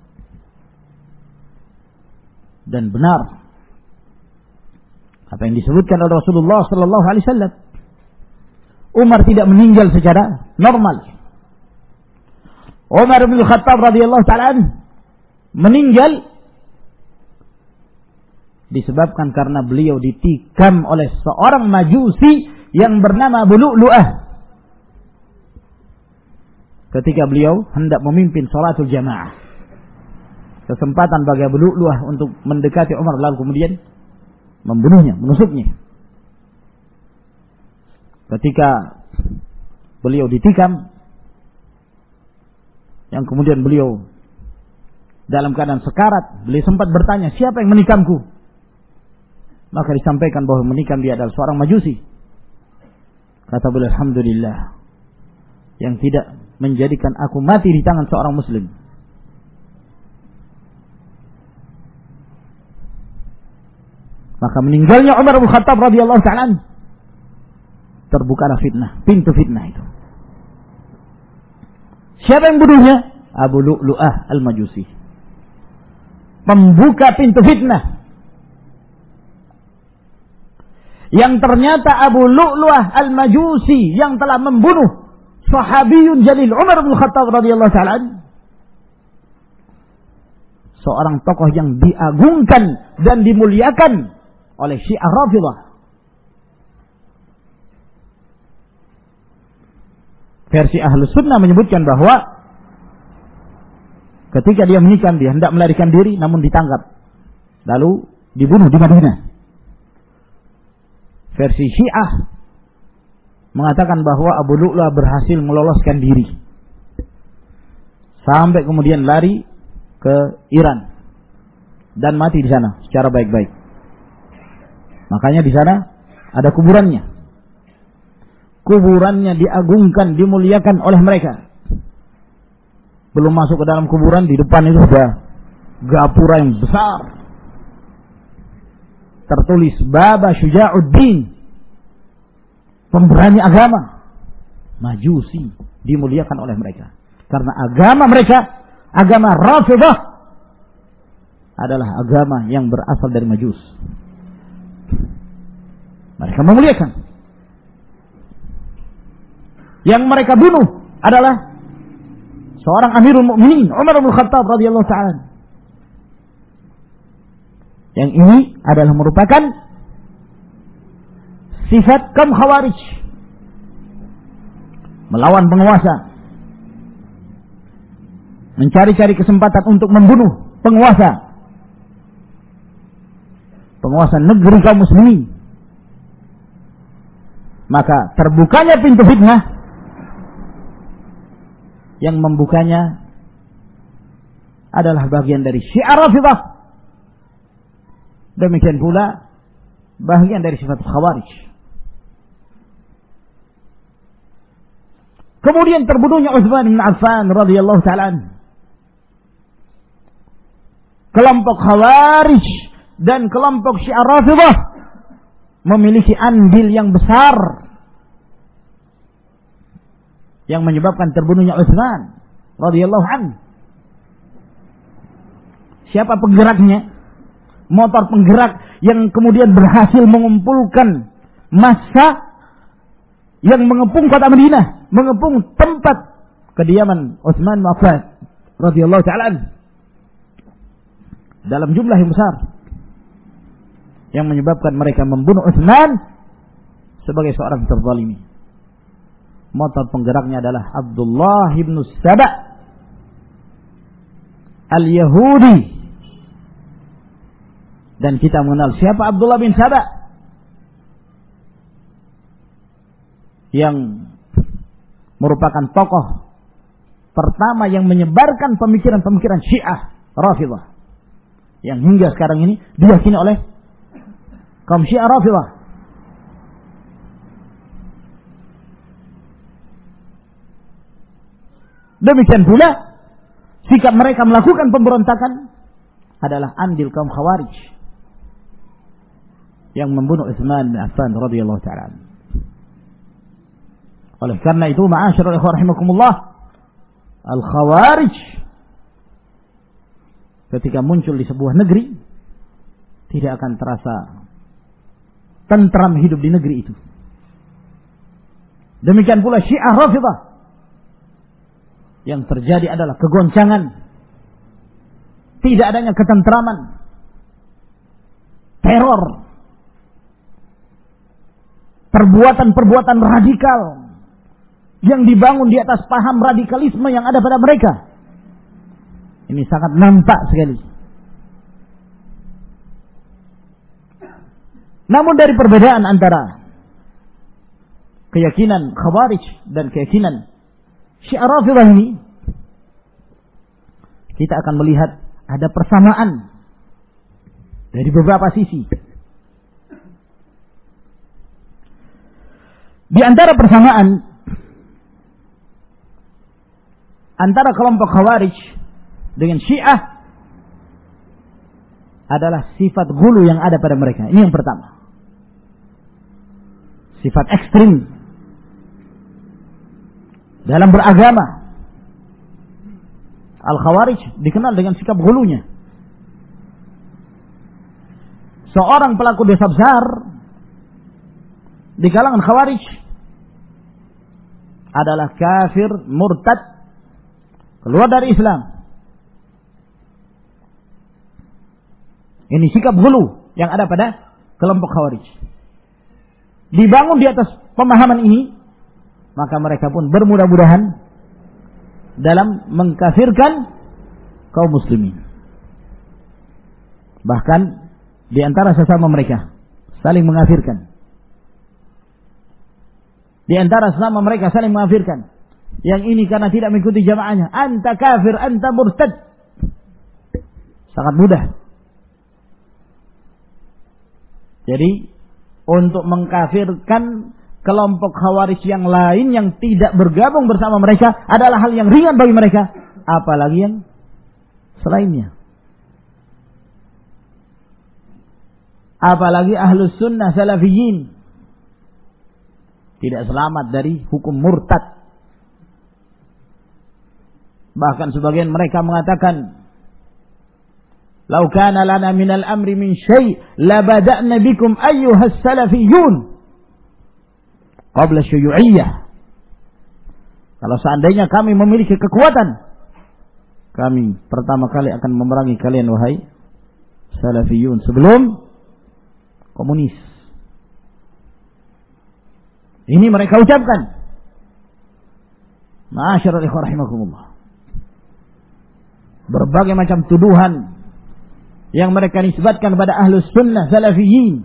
Dan benar apa yang disebutkan oleh Rasulullah sallallahu alaihi wasallam, Umar tidak meninggal secara normal. Umar bin Khattab radhiyallahu ta'ala meninggal disebabkan karena beliau ditikam oleh seorang majusi yang bernama Abu Lu'lu'ah ketika beliau hendak memimpin salatul jamaah. Kesempatan bagi Abu Lu'lu'ah untuk mendekati Umar, lalu kemudian membunuhnya, menusuknya. Ketika beliau ditikam, yang kemudian beliau dalam keadaan sekarat, beliau sempat bertanya, siapa yang menikamku? Maka disampaikan bahwa menikam dia adalah seorang majusi. Kata beliau, alhamdulillah, yang tidak menjadikan aku mati di tangan seorang muslim. Maka meninggalnya Umar bin Khattab radhiyallahu ta'ala terbukalah fitnah, pintu fitnah itu. Siapa yang bunuhnya? Abu Lu'lu'ah al-Majusi. Membuka pintu fitnah. Yang ternyata Abu Lu'lu'ah al-Majusi yang telah membunuh sahabiyun jalil Umar bin Khattab radhiyallahu ta'ala, seorang tokoh yang diagungkan dan dimuliakan oleh Syiah Rafidhah. Versi Ahlus Sunnah menyebutkan bahwa ketika dia menikam, dia hendak melarikan diri namun ditangkap, lalu dibunuh di Madinah. Versi Syiah mengatakan bahwa Abu Lu'lu'ah berhasil meloloskan diri sampai kemudian lari ke Iran dan mati di sana secara baik-baik. Makanya di sana ada kuburannya. Kuburannya diagungkan, dimuliakan oleh mereka. Belum masuk ke dalam kuburan, di depan itu sudah gapura yang besar. Tertulis Baba Syuja'uddin. pemberani agama, Majusi dimuliakan oleh mereka. Karena agama mereka, agama Rafidah, adalah agama yang berasal dari Majus. Mereka memuliakan. Yang mereka bunuh adalah seorang Amirul Mukminin Umar bin Khattab radhiyallahu ta'ala. Yang ini adalah merupakan sifat kaum Khawarij, melawan penguasa, mencari-cari kesempatan untuk membunuh penguasa, penguasa negeri kaum muslimin. Maka terbukanya pintu fitnah, yang membukanya adalah bagian dari Syiah Rafidah. Demikian pula bagian dari sifat Khawarij. Kemudian terbunuhnya Utsman bin Affan radhiyallahu ta'ala. Kelompok Khawarij dan kelompok Syiah Rafidah memiliki andil yang besar yang menyebabkan terbunuhnya Utsman radhiyallahu anhu. Siapa penggeraknya? Motor penggerak yang kemudian berhasil mengumpulkan massa yang mengepung kota Madinah, mengepung tempat kediaman Utsman bin Affan radhiyallahu ta'ala anhu dalam jumlah yang besar, yang menyebabkan mereka membunuh Utsman sebagai seorang terzalimi. Motor penggeraknya adalah Abdullah bin Saba al-Yahudi. Dan kita mengenal siapa Abdullah bin Saba, yang merupakan tokoh pertama yang menyebarkan pemikiran-pemikiran Syiah Rafidah, yang hingga sekarang ini diyakini oleh kaum Syiah Rafidah. Demikian pula sikap mereka melakukan pemberontakan adalah andil kaum Khawarij yang membunuh Utsman bin Affan radhiyallahu ta'ala. Oleh karena itu, ma'asyiral ikhwah rahimakumullah, al-Khawarij ketika muncul di sebuah negeri tidak akan terasa tentram hidup di negeri itu. Demikian pula Syiah Rafidah, yang terjadi adalah kegoncangan, tidak adanya ketentraman, teror, perbuatan-perbuatan radikal yang dibangun di atas paham radikalisme yang ada pada mereka. Ini sangat nampak sekali. Namun dari perbedaan antara keyakinan Khawarij dan keyakinan Syiah Rafidah ini, kita akan melihat ada persamaan dari beberapa sisi. Di antara persamaan antara kelompok Khawarij dengan Syiah adalah sifat ghulu yang ada pada mereka. Ini yang pertama. Sifat ekstrim dalam beragama. Al-Khawarij dikenal dengan sikap ghulunya. Seorang pelaku dosa besar di kalangan Khawarij adalah kafir, murtad, keluar dari Islam. Ini sikap ghulu yang ada pada kelompok Khawarij. Dibangun di atas pemahaman ini, maka mereka pun bermudah-mudahan dalam mengkafirkan kaum muslimin. Bahkan di antara sesama mereka saling mengkafirkan. Di antara sesama mereka saling mengkafirkan. Yang ini karena tidak mengikuti jamaahnya, anta kafir, anta murtad. Sangat mudah. Jadi untuk mengkafirkan kelompok Khawarij yang lain yang tidak bergabung bersama mereka adalah hal yang ringan bagi mereka, apalagi yang selainnya. Apalagi ahlus sunnah salafiyin tidak selamat dari hukum murtad. Bahkan sebagian mereka mengatakan, "Lau kana lana minal amri min syai' la bada'na bikum ayyuhas salafiyyun qabla syuyu'iyyah." Kalau seandainya kami memiliki kekuatan, kami pertama kali akan memerangi kalian wahai salafiyun sebelum komunis. Ini mereka ucapkan. Ma'asyiral ikhwah rahimakumullah. Berbagai macam tuduhan yang mereka nisbatkan pada ahlus sunnah salafiyin.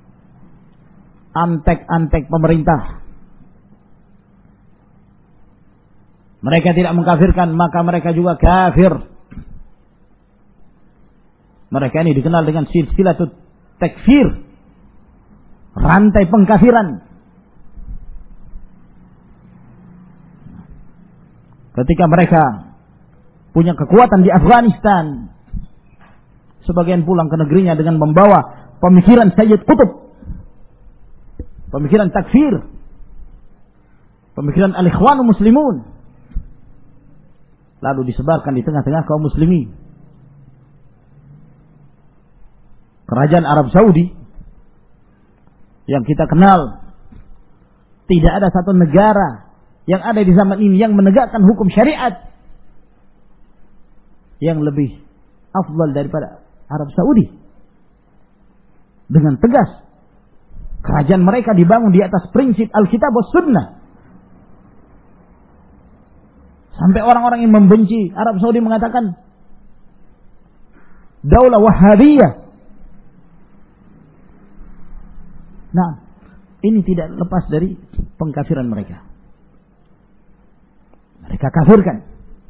Antek-antek pemerintah. Mereka tidak mengkafirkan, maka mereka juga kafir. Mereka ini dikenal dengan silsilatut takfir, rantai pengkafiran. Ketika mereka punya kekuatan di Afghanistan, sebagian pulang ke negerinya dengan membawa pemikiran Sayyid Qutb, pemikiran takfir, pemikiran al-ikhwanul muslimun, lalu disebarkan di tengah-tengah kaum muslimin. Kerajaan Arab Saudi yang kita kenal, tidak ada satu negara yang ada di zaman ini yang menegakkan hukum syariat yang lebih afdal daripada Arab Saudi. Dengan tegas, kerajaan mereka dibangun di atas prinsip Alkitab was Sunnah. Sampai orang-orang yang membenci Arab Saudi mengatakan Daulah Wahhabiyah. Nah, ini tidak lepas dari pengkafiran mereka. Mereka kafirkan.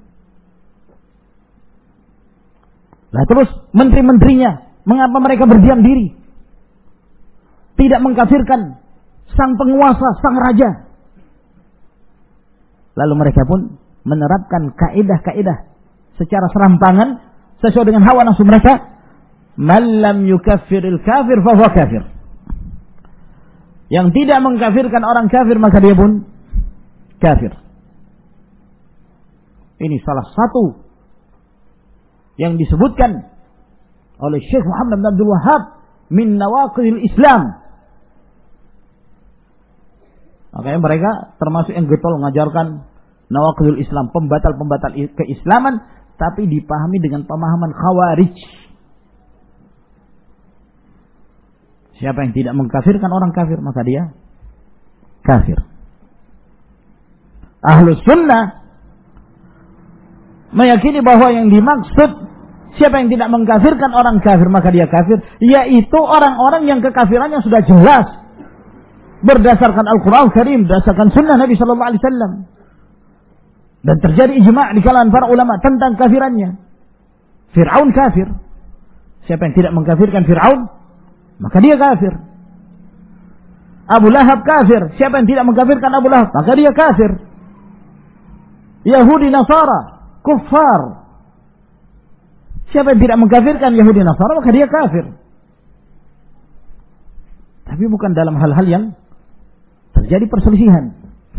Nah terus menteri-menterinya, mengapa mereka berdiam diri? Tidak mengkafirkan sang penguasa, sang raja. Lalu mereka pun menerapkan kaidah-kaidah secara serampangan sesuai dengan hawa nafsu mereka. Man lam yukaffiril kafir fahuwa kafir. Yang tidak mengkafirkan orang kafir maka dia pun kafir. Ini salah satu yang disebutkan oleh Syekh Muhammad bin Abdul Wahhab min nawaqidil Islam. Makanya mereka termasuk yang getol mengajarkan nawaqidul Islam, pembatal-pembatal keislaman, tapi dipahami dengan pemahaman Khawarij. Siapa yang tidak mengkafirkan orang kafir maka dia kafir. Ahlus sunnah meyakini bahwa yang dimaksud siapa yang tidak mengkafirkan orang kafir maka dia kafir, yaitu orang-orang yang kekafirannya sudah jelas berdasarkan Al-Quran Karim, berdasarkan sunnah Nabi Sallallahu Alaihi Wasallam, dan terjadi ijma' di kalangan para ulama tentang kafirannya. Fir'aun kafir. Siapa yang tidak mengkafirkan Fir'aun maka dia kafir. Abu Lahab kafir. Siapa yang tidak mengkafirkan Abu Lahab maka dia kafir. Yahudi Nasara kufar. Siapa yang tidak mengkafirkan Yahudi Nasara maka dia kafir. Tapi bukan dalam hal-hal yang terjadi perselisihan.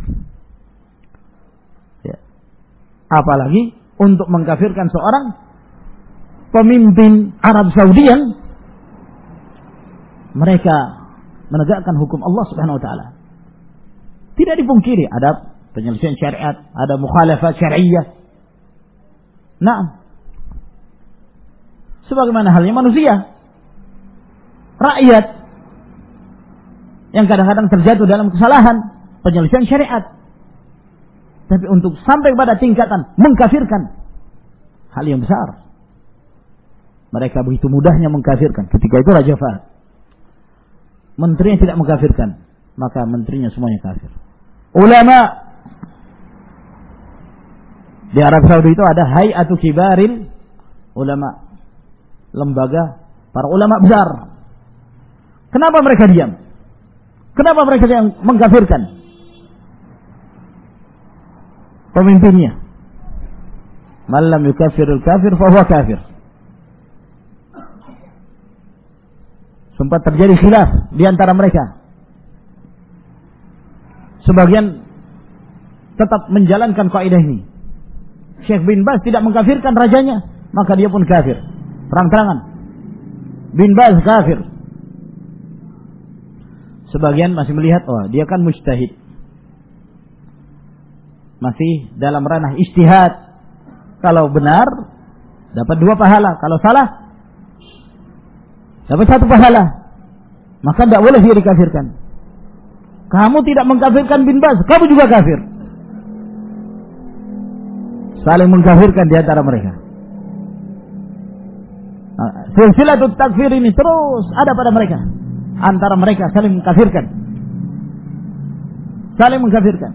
Ya. Apalagi untuk mengkafirkan seorang pemimpin Arab Saudi yang mereka menegakkan hukum Allah Subhanahu wa taala. Tidak dipungkiri ada penyelesaian syariat, ada mukhalafat syariah. Nah, sebagaimana halnya manusia, rakyat yang kadang-kadang terjatuh dalam kesalahan penyelesaian syariat. Tapi untuk sampai pada tingkatan mengkafirkan, hal yang besar. Mereka begitu mudahnya mengkafirkan. Ketika itu Raja Fahd, menterinya tidak mengkafirkan, maka menterinya semuanya kafir. Ulama di Arab Saudi itu ada Hay'atu Kibaril Ulama, lembaga para ulama besar. Kenapa mereka diam? Kenapa mereka yang mengkafirkan pemimpinnya? Man lam yukaffirul kafir fahuwa kafir. Sempat terjadi khilaf di antara mereka. sebagian tetap menjalankan kaidah ini. Syekh bin Baz tidak mengkafirkan rajanya, maka dia pun kafir. Terang-terangan. Bin Baz kafir. Sebagian masih melihat, oh dia kan mujtahid. Masih dalam ranah ijtihad. Kalau benar, dapat dua pahala. Kalau salah, dapat satu pahala. Maka tidak boleh dia dikafirkan. Kamu tidak mengkafirkan bin Baz, kamu juga kafir. Saling mengkafirkan di antara mereka. Silsilatul takfir ini terus ada pada mereka. Antara mereka saling mengkafirkan. Saling mengkafirkan.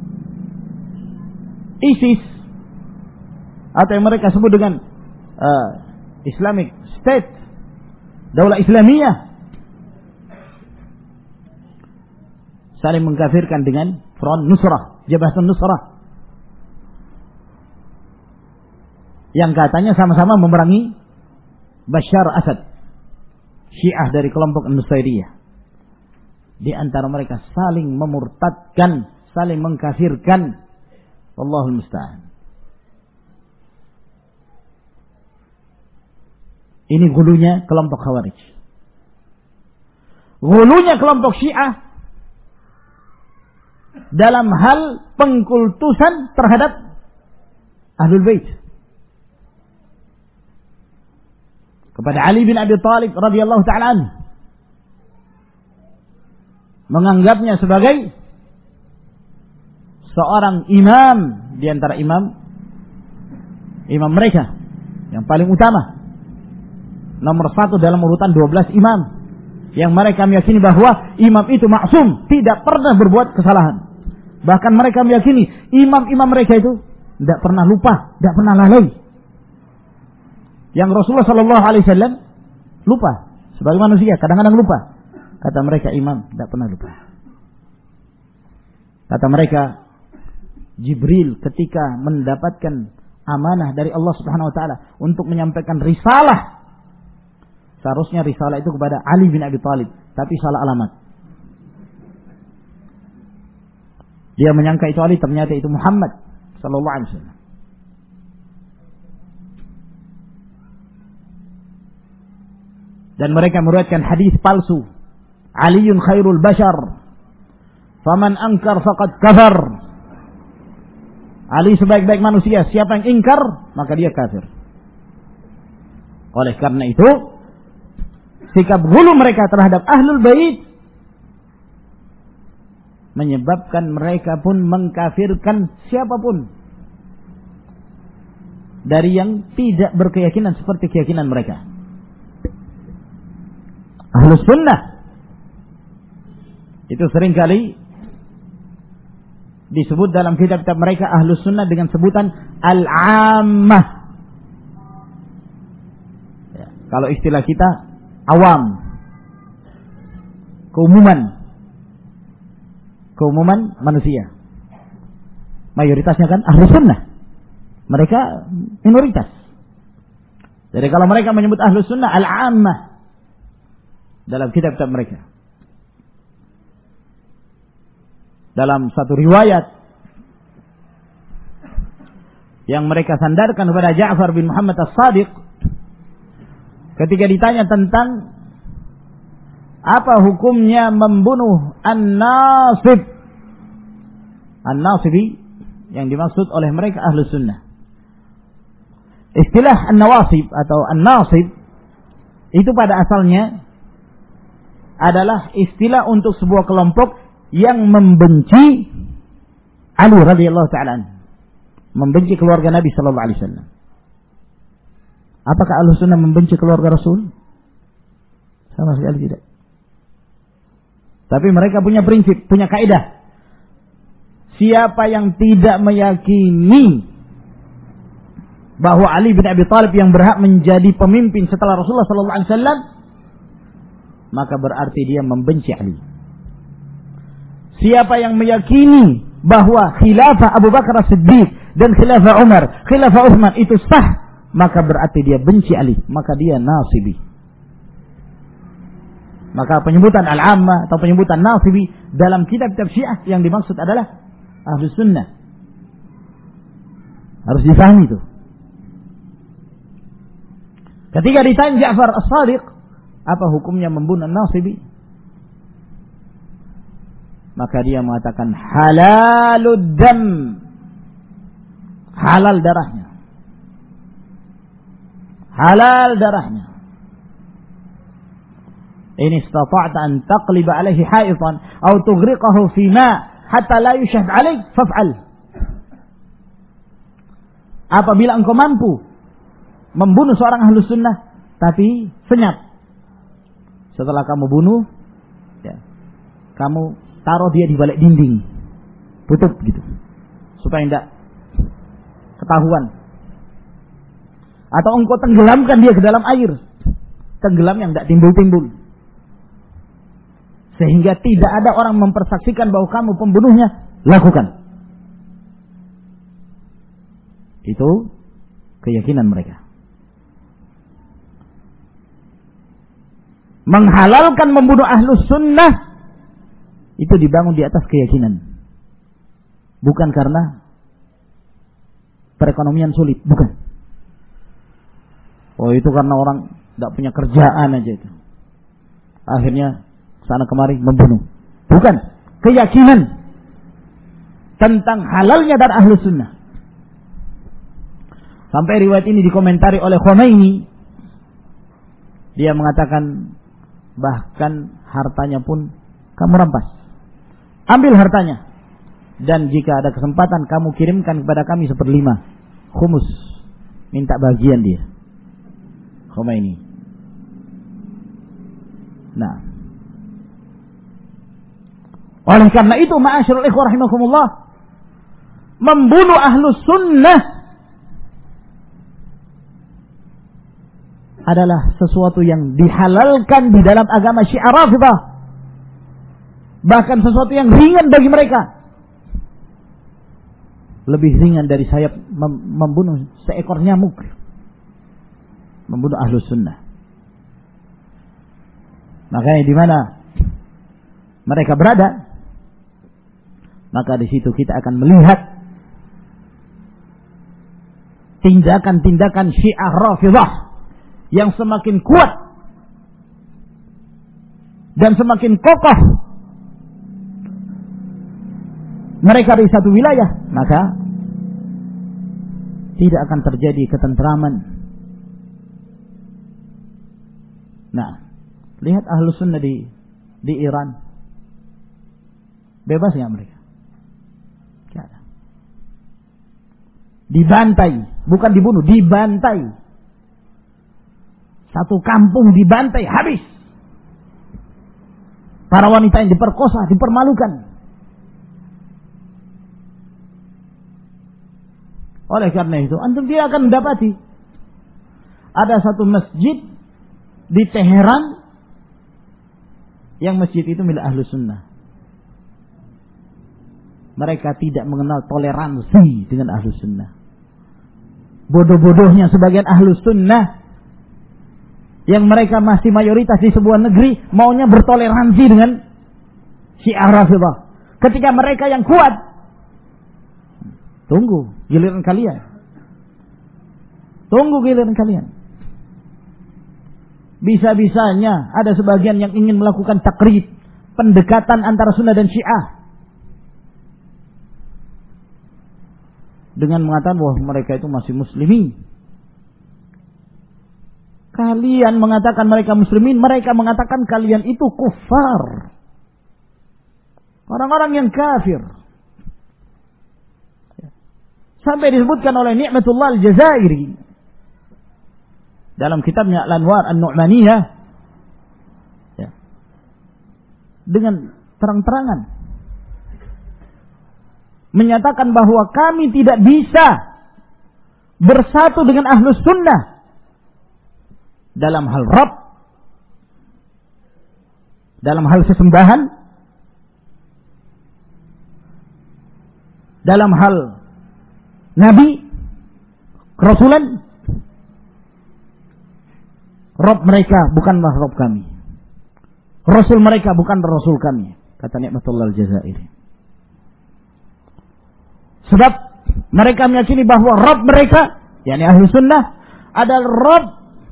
ISIS atau yang mereka sebut dengan uh, Islamic State, Daulah Islamiyah, saling mengkafirkan dengan Front Nusrah, Jabhatun Nusrah, yang katanya sama-sama memerangi Bashar Asad, Syiah dari kelompok Nusairiyah. Di antara mereka saling memurtadkan, saling mengkafirkan. Wallahul musta'an. Ini gulunya kelompok Khawarij. Gulunya kelompok Syiah dalam hal pengkultusan terhadap Ahlul Bait. Kepada Ali bin Abi Thalib radhiyallahu ta'ala anhu. Menganggapnya sebagai seorang imam di antara imam imam mereka yang paling utama, nomor satu dalam urutan dua belas imam yang mereka meyakini bahwa imam itu maksum, tidak pernah berbuat kesalahan. Bahkan mereka meyakini imam-imam mereka itu tidak pernah lupa, tidak pernah lalai. Yang Rasulullah Shallallahu Alaihi Wasallam lupa sebagai manusia, kadang-kadang lupa. Kata mereka imam tidak pernah lupa. Kata mereka Jibril ketika mendapatkan amanah dari Allah Subhanahu Wa Taala untuk menyampaikan risalah, seharusnya risalah itu kepada Ali bin Abi Thalib, tapi salah alamat. Dia menyangka itu Ali, ternyata itu Muhammad Sallallahu Alaihi Wasallam. Dan mereka meriwayatkan hadis palsu. Aliyun khairul bashar, faman angkar faqad kafar. Ali sebaik-baik manusia, siapa yang ingkar maka dia kafir. Oleh karena itu, sikap ghulu mereka terhadap Ahlul Bait menyebabkan mereka pun mengkafirkan siapapun dari yang tidak berkeyakinan seperti keyakinan mereka. Ahlus Sunnah itu seringkali disebut dalam kitab-kitab mereka Ahlus Sunnah dengan sebutan Al-Ammah. Ya, kalau istilah kita awam, keumuman, keumuman manusia. Mayoritasnya kan Ahlus Sunnah, mereka minoritas. Jadi kalau mereka menyebut Ahlus Sunnah Al-Ammah dalam kitab-kitab mereka. Dalam satu riwayat yang mereka sandarkan kepada Ja'far bin Muhammad As-Sadiq, ketika ditanya tentang apa hukumnya membunuh An-Nasib, An-Nasibi yang dimaksud oleh mereka Ahlus Sunnah. Istilah An-Nawasib atau An-Nasib itu pada asalnya adalah istilah untuk sebuah kelompok yang membenci Ali radhiyallahu ta'ala, membenci keluarga Nabi sallallahu alaihi wasallam. Apakah Ahlus Sunnah membenci keluarga Rasul? Sama sekali tidak. Tapi mereka punya prinsip, punya kaidah. Siapa yang tidak meyakini bahwa Ali bin Abi Thalib yang berhak menjadi pemimpin setelah Rasulullah sallallahu alaihi wasallam, maka berarti dia membenci Ali. Siapa yang meyakini bahwa khilafah Abu Bakar As-Siddiq dan khilafah Umar, khilafah Utsman itu sah, maka berarti dia benci Ali, maka dia nasibi. Maka penyebutan al-ammah atau penyebutan nasibi dalam kitab-kitab Syiah yang dimaksud adalah Ahlus Sunnah. Harus difahami itu. Ketika ditanya Ja'far As-Shadiq, apa hukumnya membunuh nasibi? Maka dia mengatakan halalud dam. Halal darahnya. Halal darahnya. In istata'ta an taqliba alaihi ha'itan aw tughriqahu fi ma' hatta la yushhad 'alaik faf'al. Apabila engkau mampu membunuh seorang Ahlus Sunnah tapi senyap. Setelah kamu bunuh, ya, kamu taruh dia di balik dinding. Tutup gitu. Supaya tidak ketahuan. Atau engkau tenggelamkan dia ke dalam air. Tenggelam yang tidak timbul-timbul. Sehingga tidak ada orang mempersaksikan bahwa kamu pembunuhnya. Lakukan. Itu keyakinan mereka. Menghalalkan membunuh Ahlus Sunnah itu dibangun di atas keyakinan. Bukan karena perekonomian sulit. Bukan. Oh itu karena orang tidak punya kerjaan aja itu. Akhirnya sana kemari membunuh. Bukan. Keyakinan tentang halalnya darah Ahlus Sunnah. Sampai riwayat ini dikomentari oleh Khomeini. Dia mengatakan bahkan hartanya pun kamu rampas. Ambil hartanya. Dan jika ada kesempatan kamu kirimkan kepada kami seperlima. Khumus. Minta bagian dia. Khomeini. Nah. Oleh karena itu, ma'asyiral ikhwah rahimakumullah, membunuh Ahlus Sunnah adalah sesuatu yang dihalalkan di dalam agama Syiah Rafidhah. Bahkan sesuatu yang ringan bagi mereka. Lebih ringan dari sayap mem- membunuh seekor nyamuk. Membunuh Ahlus Sunnah. Makanya di mana mereka berada, maka di situ kita akan melihat tindakan-tindakan Syiah Rafidhah yang semakin kuat dan semakin kokoh. Mereka di satu wilayah, maka tidak akan terjadi ketentraman. Nah, lihat Ahlus Sunnah di di Iran, bebas nggak mereka? Dibantai, bukan dibunuh, dibantai. Satu kampung dibantai, habis. Para wanita yang diperkosa, dipermalukan. Oleh karena itu, antum dia akan mendapati ada satu masjid di Teheran yang masjid itu milik Ahlus Sunnah. Mereka tidak mengenal toleransi dengan Ahlus Sunnah. Bodoh-bodohnya sebagian Ahlus Sunnah yang mereka masih mayoritas di sebuah negeri maunya bertoleransi dengan Syiah Rafidhah. Ketika mereka yang kuat, tunggu giliran kalian. Tunggu giliran kalian. Bisa-bisanya ada sebagian yang ingin melakukan takrib, pendekatan antara Sunnah dan Syiah, dengan mengatakan bahwa mereka itu masih muslimin. Kalian mengatakan mereka muslimin, mereka mengatakan kalian itu kufar. Orang-orang yang kafir. Sampai disebutkan oleh Ni'matullah Al-Jazairi dalam kitabnya Al-Anwar An-Nu'maniyah, ya, dengan terang-terangan menyatakan bahwa kami tidak bisa bersatu dengan Ahlus Sunnah dalam hal Rabb, dalam hal sesembahan, dalam hal Nabi, Rasulan. Rabb mereka bukanlah Rabb kami. Rasul mereka bukan Rasul kami, kata Ni'matullah Al-Jazairi. Sebab mereka meyakini bahwa Rabb mereka, yakni Ahlu Sunnah, adalah Rabb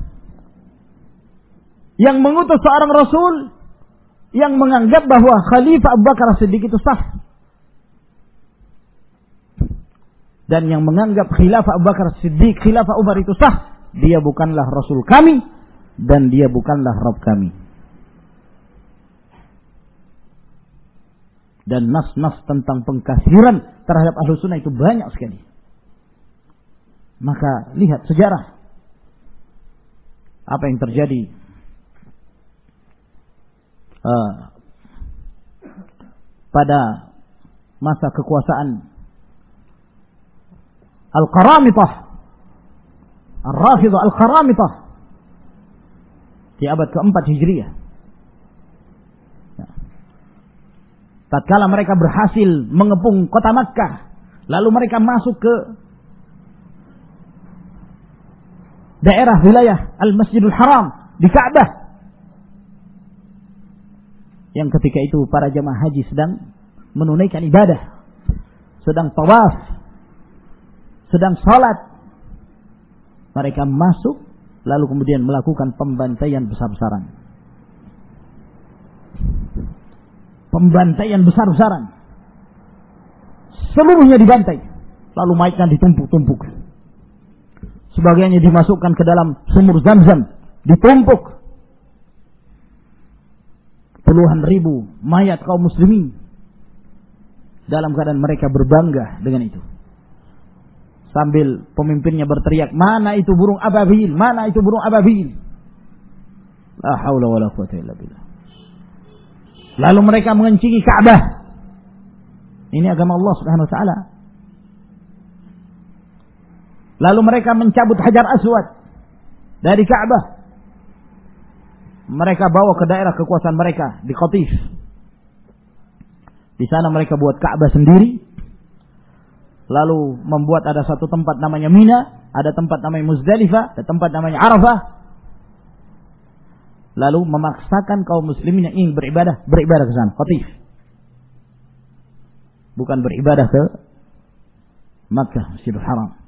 yang mengutus seorang Rasul yang menganggap bahwa Khalifah Abu Bakar As-Siddiq itu sah. Dan yang menganggap Khilafah Abu Bakar As-Siddiq, Khilafah Umar itu sah, dia bukanlah Rasul kami dan dia bukanlah Rabb kami. Dan nas-nas tentang pengkafiran terhadap Ahlu Sunnah itu banyak sekali. Maka lihat sejarah apa yang terjadi uh, pada masa kekuasaan Al-Qaramitah, Ar-Rafidah Al-Qaramitah di abad keempat Hijriah. Tatkala mereka berhasil mengepung kota Makkah, lalu mereka masuk ke daerah wilayah Al-Masjidul Haram di Ka'bah. Yang ketika itu para jamaah haji sedang menunaikan ibadah, sedang tawaf, sedang salat. Mereka masuk lalu kemudian melakukan pembantaian besar-besaran. Pembantaian besar-besaran. Seluruhnya dibantai. Lalu mayatnya ditumpuk-tumpuk. Sebagiannya dimasukkan ke dalam sumur Zam-Zam, ditumpuk. Puluhan ribu mayat kaum muslimin dalam keadaan mereka berbangga dengan itu. Sambil pemimpinnya berteriak, mana itu burung ababil, mana itu burung ababil. La haula wala quwwata illa billah. Lalu mereka mengencingi Ka'bah. Ini agama Allah Subhanahu wa taala. Lalu mereka mencabut Hajar Aswad dari Ka'bah. Mereka bawa ke daerah kekuasaan mereka di Qatif. Di sana mereka buat Ka'bah sendiri. Lalu membuat ada satu tempat namanya Mina, ada tempat namanya Muzdalifah, ada tempat namanya Arafah. Lalu memaksakan kaum muslimin yang ingin beribadah, beribadah ke sana, Qatif. Bukan beribadah ke Makkah, Masjidil Haram.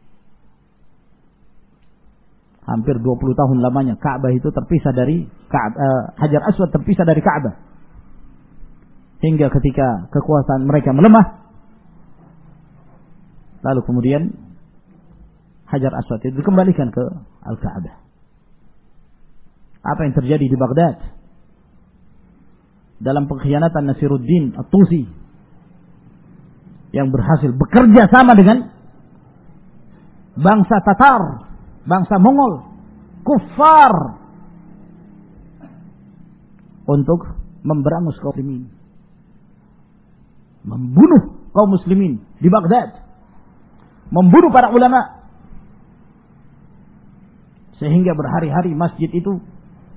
Hampir dua puluh tahun lamanya Ka'bah itu terpisah dari Ka'bah, uh, Hajar Aswad terpisah dari Ka'bah. Hingga ketika kekuasaan mereka melemah, lalu kemudian Hajar Aswad itu dikembalikan ke Al-Ka'bah. Apa yang terjadi di Baghdad dalam pengkhianatan Nasiruddin At-Tusi yang berhasil bekerja sama dengan bangsa Tatar, bangsa Mongol, kufar, untuk memberangus kaum muslimin, membunuh kaum muslimin di Baghdad, membunuh para ulama, sehingga berhari-hari masjid itu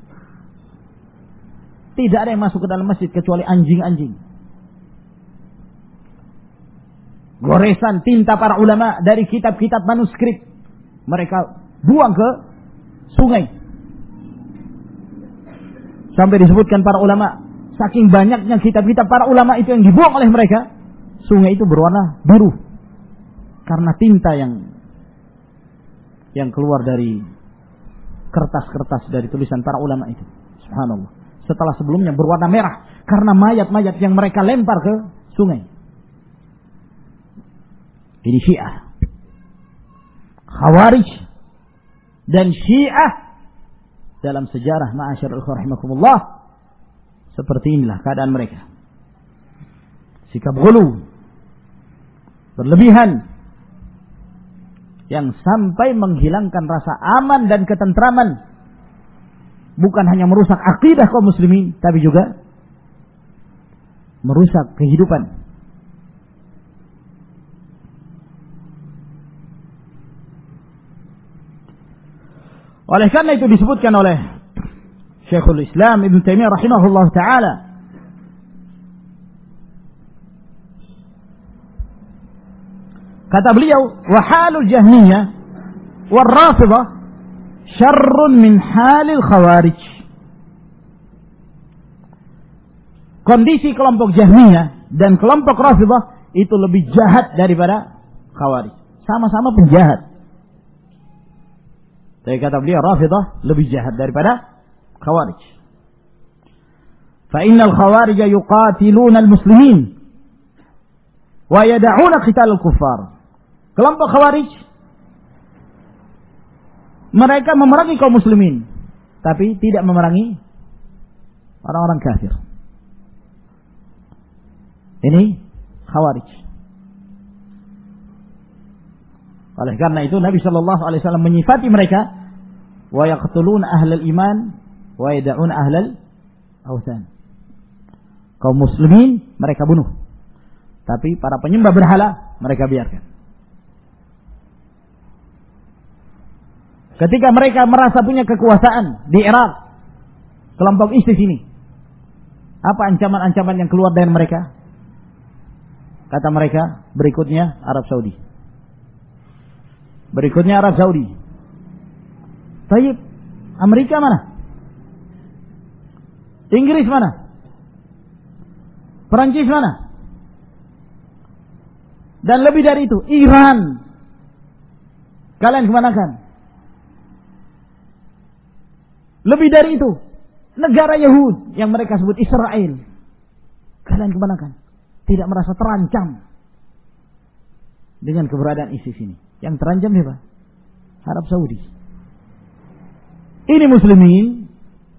tidak ada yang masuk ke dalam masjid kecuali anjing-anjing. Goresan tinta para ulama dari kitab-kitab manuskrip mereka buang ke sungai. Sampai disebutkan para ulama, saking banyaknya kitab-kitab para ulama itu yang dibuang oleh mereka, sungai itu berwarna biru karena tinta yang yang keluar dari kertas-kertas dari tulisan para ulama itu. Subhanallah. Setelah sebelumnya berwarna merah karena mayat-mayat yang mereka lempar ke sungai. Ini Syiah, Khawarij dan Syiah dalam sejarah ma'asyarul rahimakumullah seperti inilah keadaan mereka. Sikap ghulu, berlebihan, yang sampai menghilangkan rasa aman dan ketentraman. Bukan hanya merusak akidah kaum muslimin, tapi juga merusak kehidupan. Oleh karena itu disebutkan oleh Syekhul Islam Ibn Taimiyah rahimahullah ta'ala, kata beliau, wa halul Jahmiyah wal Rafidah syarrun min halil Khawarij. kondisi kelompok Jahmiyah dan kelompok Rafidhah itu lebih jahat daripada Khawarij. Sama-sama penjahat. Tapi kata beliau, Rafidhah lebih jahat daripada Khawarij. Fa innal khawarij yuqatiluna al-muslimin wa yad'una qital al-kuffar. Kelompok Khawarij mereka memerangi kaum muslimin, tapi tidak memerangi orang-orang kafir. Ini Khawarij. Oleh karena itu Nabi Shallallahu Alaihi Wasallam menyifati mereka, wa yaqtuluna ahlal iman wa yad'una ahlal awthan. Kaum muslimin mereka bunuh, tapi para penyembah berhala mereka biarkan. Ketika mereka merasa punya kekuasaan di Irak, kelompok ISIS ini, apa ancaman-ancaman yang keluar dari mereka? Kata mereka, berikutnya Arab Saudi. Berikutnya Arab Saudi. Baik, Amerika mana? Inggris mana? Perancis mana? Dan lebih dari itu, Iran. Kalian kemanakan? Lebih dari itu, negara Yahud yang mereka sebut Israel. Kalian kemanakan? Tidak merasa terancam dengan keberadaan ISIS ini. Yang terancam siapa? Arab Saudi. Ini muslimin.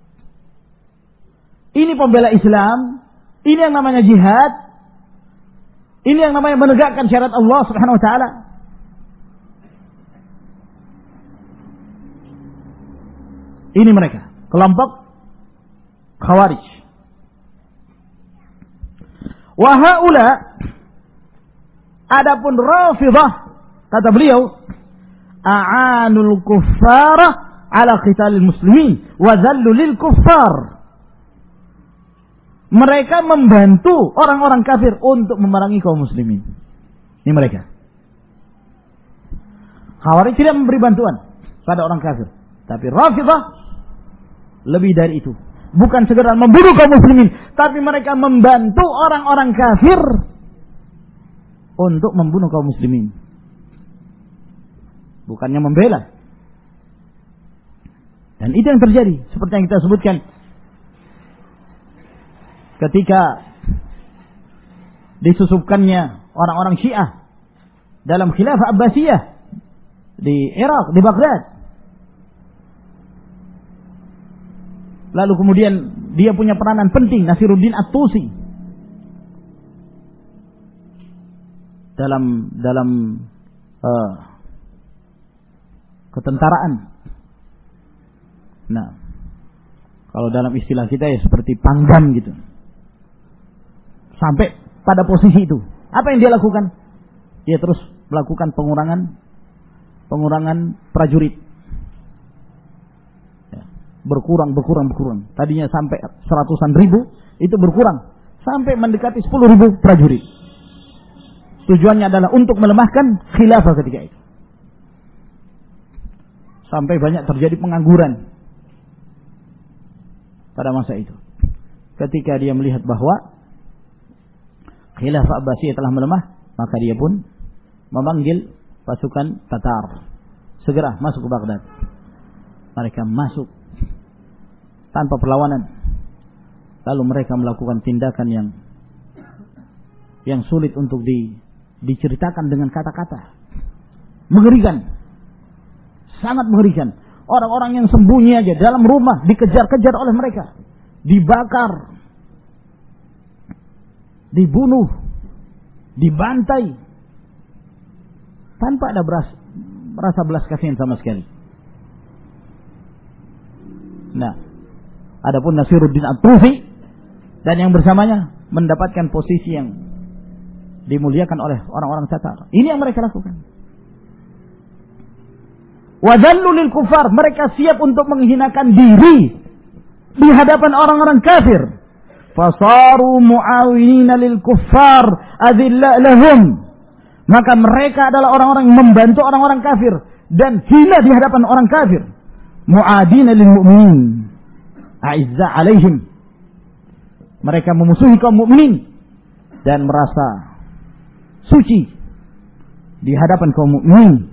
Ini pembela Islam. Ini yang namanya jihad. Ini yang namanya menegakkan syariat Allah Subhanahu wa taala. Ini mereka, kelompok Khawarij. Wa haula, adapun Rafidhah, kata beliau, a'anul kuffara ala qitalil muslimin wa dhallu lil kuffar. Mereka membantu orang-orang kafir untuk memerangi kaum muslimin. Ini mereka. Khawarij tidak memberi bantuan pada orang kafir, tapi Rafidhah lebih dari itu. Bukan sekedar membunuh kaum muslimin, tapi mereka membantu orang-orang kafir untuk membunuh kaum muslimin. Bukannya membela. Dan itu yang terjadi, seperti yang kita sebutkan ketika disusupkannya orang-orang Syiah dalam khilafah Abbasiyah di Irak, di Baghdad. Lalu kemudian dia punya peranan penting, Nasiruddin At-Tusi, dalam dalam uh, ketentaraan. Nah, kalau dalam istilah kita ya seperti pangdam gitu. Sampai pada posisi itu, apa yang dia lakukan? Dia terus melakukan pengurangan pengurangan prajurit. Berkurang, berkurang, berkurang. Tadinya sampai seratusan ribu, itu berkurang sampai mendekati sepuluh ribu prajurit. Tujuannya adalah untuk melemahkan khilafah ketika itu. Sampai banyak terjadi pengangguran pada masa itu. Ketika dia melihat bahwa khilafah Abbasiyah telah melemah, maka dia pun memanggil pasukan Tatar. Segera masuk ke Baghdad. Mereka masuk tanpa perlawanan. Lalu mereka melakukan tindakan yang yang sulit untuk di, diceritakan dengan kata-kata. Mengerikan. Sangat mengerikan. Orang-orang yang sembunyi aja dalam rumah dikejar-kejar oleh mereka. Dibakar. Dibunuh. Dibantai. Tanpa ada beras, rasa belas kasihan sama sekali. Nah, adapun Nasiruddin At-Tusi dan yang bersamanya mendapatkan posisi yang dimuliakan oleh orang-orang Tatar. Ini yang mereka lakukan. Wa dhallu lil kufar, mereka siap untuk menghinakan diri di hadapan orang-orang kafir. Fasaru muawinina lil kuffar adilla lahum. Maka mereka adalah orang-orang yang membantu orang-orang kafir dan hina di hadapan orang kafir. Muadina lil mu'minin. A'izza alaihim. mereka memusuhi kaum mukminin dan merasa suci di hadapan kaum mukminin.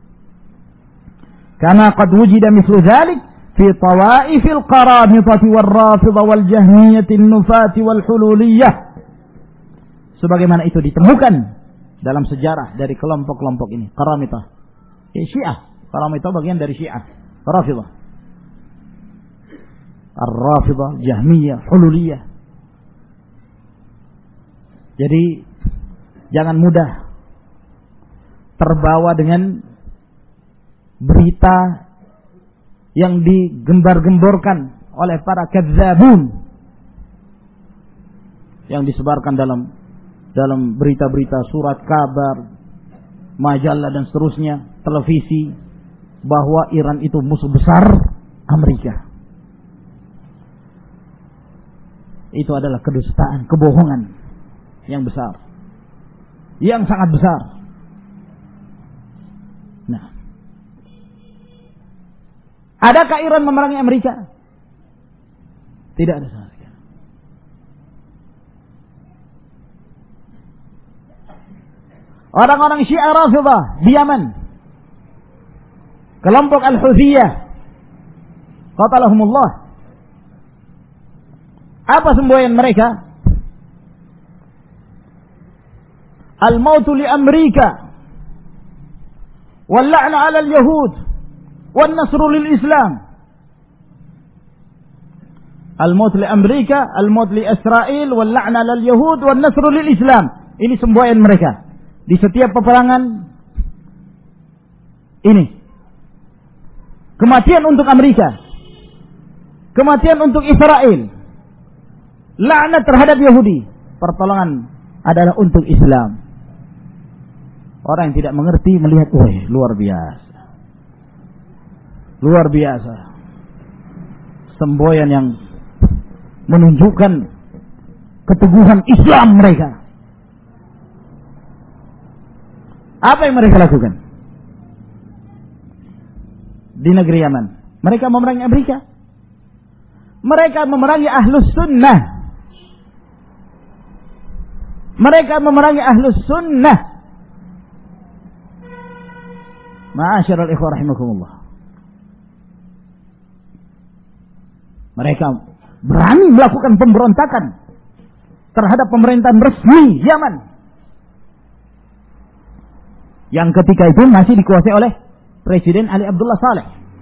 Karena qad wujida mithlu dzalik fi tawaifil qaramithah wal rafidhah wal jahmiyah an-nufat wal hululiyah. Sebagaimana itu ditemukan dalam sejarah dari kelompok-kelompok ini, qaramithah. Ya, Syiah. Qaramithah bagian dari Syiah. Rafidhah. Ar-Rafidhah, Jahmiyah, Hululiyah. Jadi jangan mudah terbawa dengan berita yang digembar-gemborkan oleh para kadzabun yang disebarkan dalam dalam berita-berita, surat kabar, majalah dan seterusnya, televisi, bahwa Iran itu musuh besar Amerika. Itu adalah kedustaan, kebohongan yang besar, yang sangat besar. Nah, adakah Iran memerangi Amerika? Tidak ada sama sekali. Orang-orang Syiah Rafidhah di Yaman, kelompok Al-Huthiyah, qatalahumullah, apa semboyan mereka? Al-mautu li Amerika wal la'na 'ala al-yahud wan nasru lil Islam. Al-maut li Amerika, al-maut li Israel, wal la'na 'ala al-yahud wan nasru lil Islam. Ini semboyan mereka di setiap peperangan ini. Kematian untuk Amerika, kematian untuk Israel, laknat terhadap Yahudi, pertolongan adalah untuk Islam. Orang yang tidak mengerti melihat, wah, luar biasa. Luar biasa. Semboyan yang menunjukkan keteguhan Islam mereka. Apa yang mereka lakukan di negeri Yaman? Mereka memerangi Amerika. Mereka memerangi Ahlus Sunnah. Mereka memerangi Ahlus Sunnah. Ma'asyiral ikhwah rahimakumullah. Mereka berani melakukan pemberontakan terhadap pemerintahan resmi Yaman, yang ketika itu masih dikuasai oleh Presiden Ali Abdullah Saleh.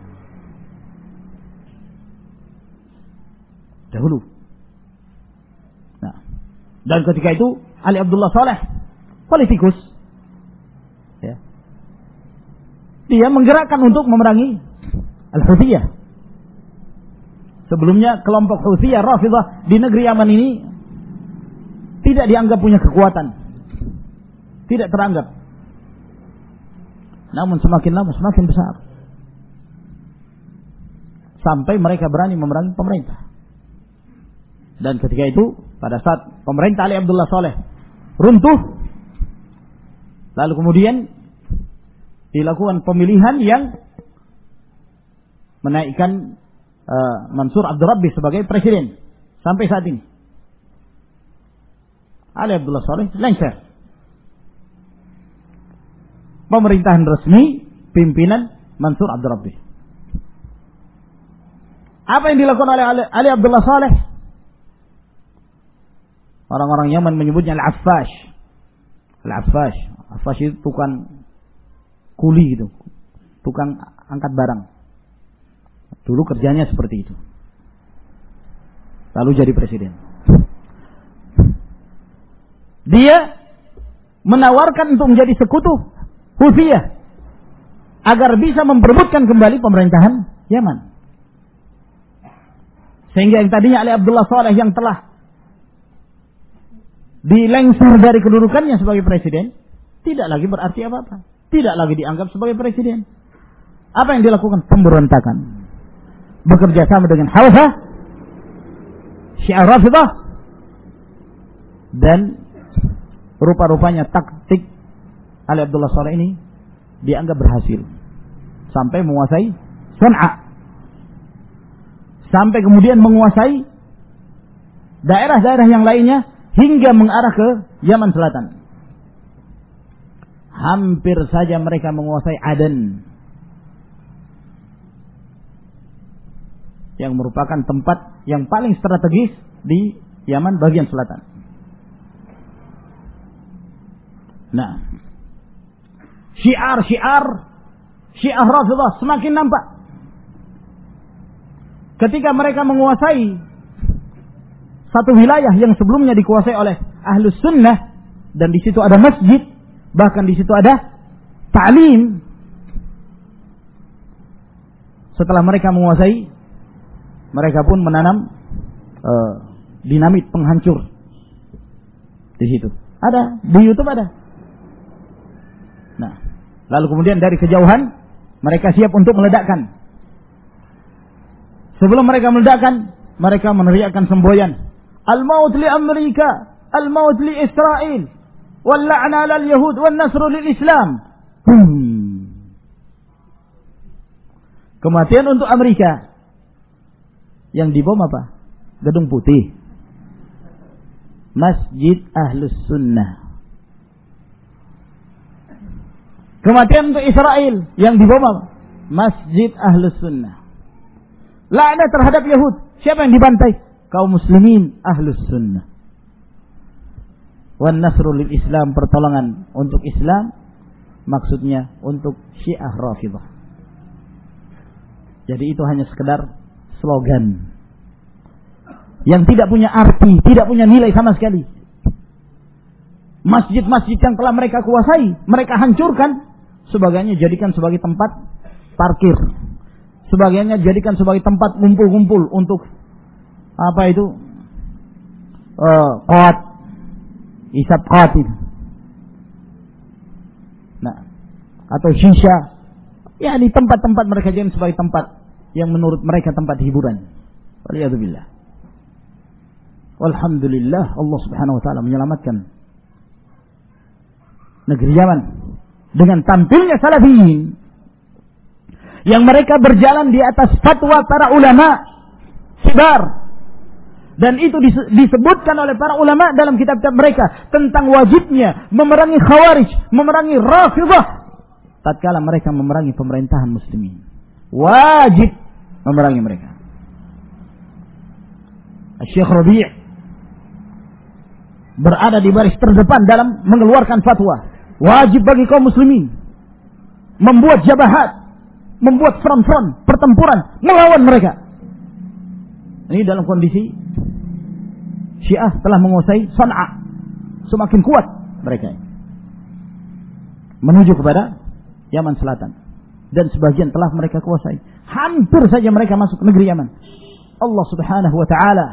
Dahulu. Nah, dan ketika itu Ali Abdullah Saleh politikus, ya, dia menggerakkan untuk memerangi Al-Huthiyah. Sebelumnya kelompok Huthiyah Rafidhah di negeri Yaman ini tidak dianggap punya kekuatan, tidak teranggap. Namun semakin lama semakin besar, sampai mereka berani memerangi pemerintah. Dan ketika itu, pada saat pemerintah Ali Abdullah Saleh runtuh, lalu kemudian dilakukan pemilihan yang menaikkan uh, Mansur Abdul Rabbi sebagai presiden. Sampai saat ini Ali Abdullah Saleh lengser. Pemerintahan resmi pimpinan Mansur Abdul Rabbi. Apa yang dilakukan oleh Ali Abdullah Saleh? Orang-orang Yaman menyebutnya Al-Affash. Al-Affash. Affash itu tukang kuli gitu, tukang angkat barang. Dulu kerjanya seperti itu. Lalu jadi presiden. Dia menawarkan untuk menjadi sekutu Huthiyah agar bisa memperebutkan kembali pemerintahan Yaman. Sehingga yang tadinya Ali Abdullah Saleh yang telah dilengsar dari kedudukannya sebagai presiden tidak lagi berarti apa-apa, tidak lagi dianggap sebagai presiden. Apa yang dilakukan? Pemberontakan. Bekerja sama dengan Hawthah, Syiah Rafidhah, dan rupa-rupanya taktik Ali Abdullah Saleh ini dianggap berhasil sampai menguasai San'a, sampai kemudian menguasai daerah-daerah yang lainnya hingga mengarah ke Yaman Selatan. Hampir saja mereka menguasai Aden, yang merupakan tempat yang paling strategis di Yaman bagian selatan. Nah, syiar-syiar Syiah Rafidhah semakin nampak. Ketika mereka menguasai satu wilayah yang sebelumnya dikuasai oleh Ahlus Sunnah, dan di situ ada masjid, bahkan di situ ada ta'lim. Setelah mereka menguasai, mereka pun menanam uh, dinamit penghancur di situ. Ada di YouTube ada. Nah, lalu kemudian dari kejauhan mereka siap untuk meledakkan. Sebelum mereka meledakkan, mereka meneriakkan semboyan, al-maut li Amerika, al-maut li Israel, wal la'na lil yahud wan nasru lil Islam. Hmm. Kematian untuk Amerika. Yang dibom apa? Gedung Putih, Masjid Ahlus Sunnah. Kematian untuk Israel. Yang dibom apa? Masjid Ahlus Sunnah. Laknat terhadap Yahud. Siapa yang dibantai? Kaum muslimin Ahlus Sunnah. Wan nasru lil Islam, pertolongan untuk Islam, maksudnya untuk Syiah Rafidhah. Jadi itu hanya sekedar slogan yang tidak punya arti, tidak punya nilai sama sekali. Masjid-masjid yang telah mereka kuasai, mereka hancurkan, sebagiannya jadikan sebagai tempat parkir, sebagiannya jadikan sebagai tempat ngumpul-ngumpul untuk apa itu? Uh, qat, isab qatil. Nah, atau shisha. Ya, di tempat-tempat mereka jadikan sebagai tempat yang menurut mereka tempat hiburan. Waliyadzubillah. Walhamdulillah, Allah Subhanahu wa taala menyelamatkan negeri Yaman dengan tampilnya salafiyin yang mereka berjalan di atas fatwa para ulama kibar. Dan itu disebutkan oleh para ulama dalam kitab-kitab mereka tentang wajibnya memerangi Khawarij, memerangi Rafidhah tatkala mereka memerangi pemerintahan muslimin. Wajib memerangi mereka. Syekh Rabi' berada di baris terdepan dalam mengeluarkan fatwa. Wajib bagi kaum muslimin membuat jabahat, membuat front-front pertempuran melawan mereka. Ini dalam kondisi Syiah telah menguasai San'a, semakin kuat mereka menuju kepada Yaman Selatan, dan sebagian telah mereka kuasai. Hampir saja mereka masuk ke negeri Yaman. Allah Subhanahu wa taala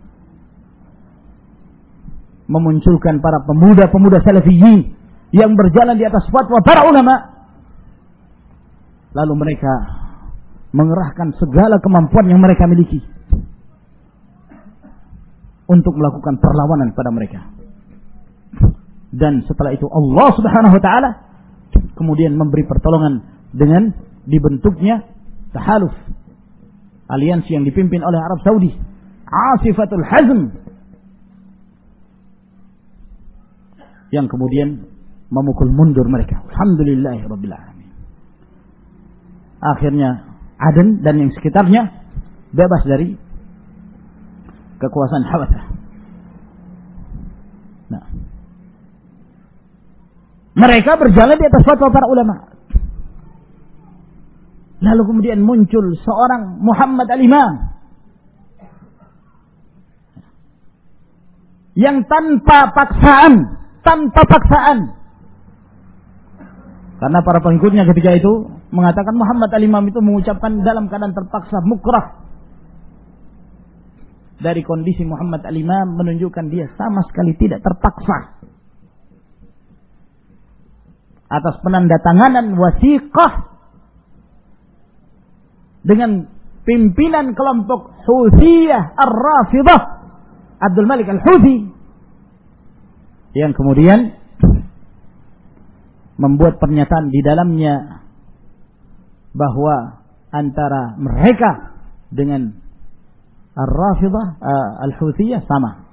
memunculkan para pemuda-pemuda salafiyin yang berjalan di atas fatwa para ulama. Lalu mereka mengerahkan segala kemampuan yang mereka miliki untuk melakukan perlawanan pada mereka. Dan setelah itu Allah Subhanahu wa taala kemudian memberi pertolongan dengan dibentuknya tahaluf, aliansi yang dipimpin oleh Arab Saudi, Asifatul Hazm, yang kemudian memukul mundur mereka. Alhamdulillahirabbil alamin. Akhirnya Aden dan yang sekitarnya bebas dari kekuasaan Habasah. Nah, mereka berjalan di atas fatwa para ulama. Lalu kemudian muncul seorang Muhammad Al-Imam yang tanpa paksaan, tanpa paksaan. Karena para pengikutnya ketika itu mengatakan Muhammad Al-Imam itu mengucapkan dalam keadaan terpaksa, mukrah. Dari kondisi Muhammad Al-Imam menunjukkan dia sama sekali tidak terpaksa. Atas penandatanganan wasiqah dengan pimpinan kelompok Houthiyah Ar-Rafidhah, Abdul Malik Al-Houthi, yang kemudian membuat pernyataan di dalamnya bahwa antara mereka dengan Ar-Rafidhah uh, Al-Houthiyah sama.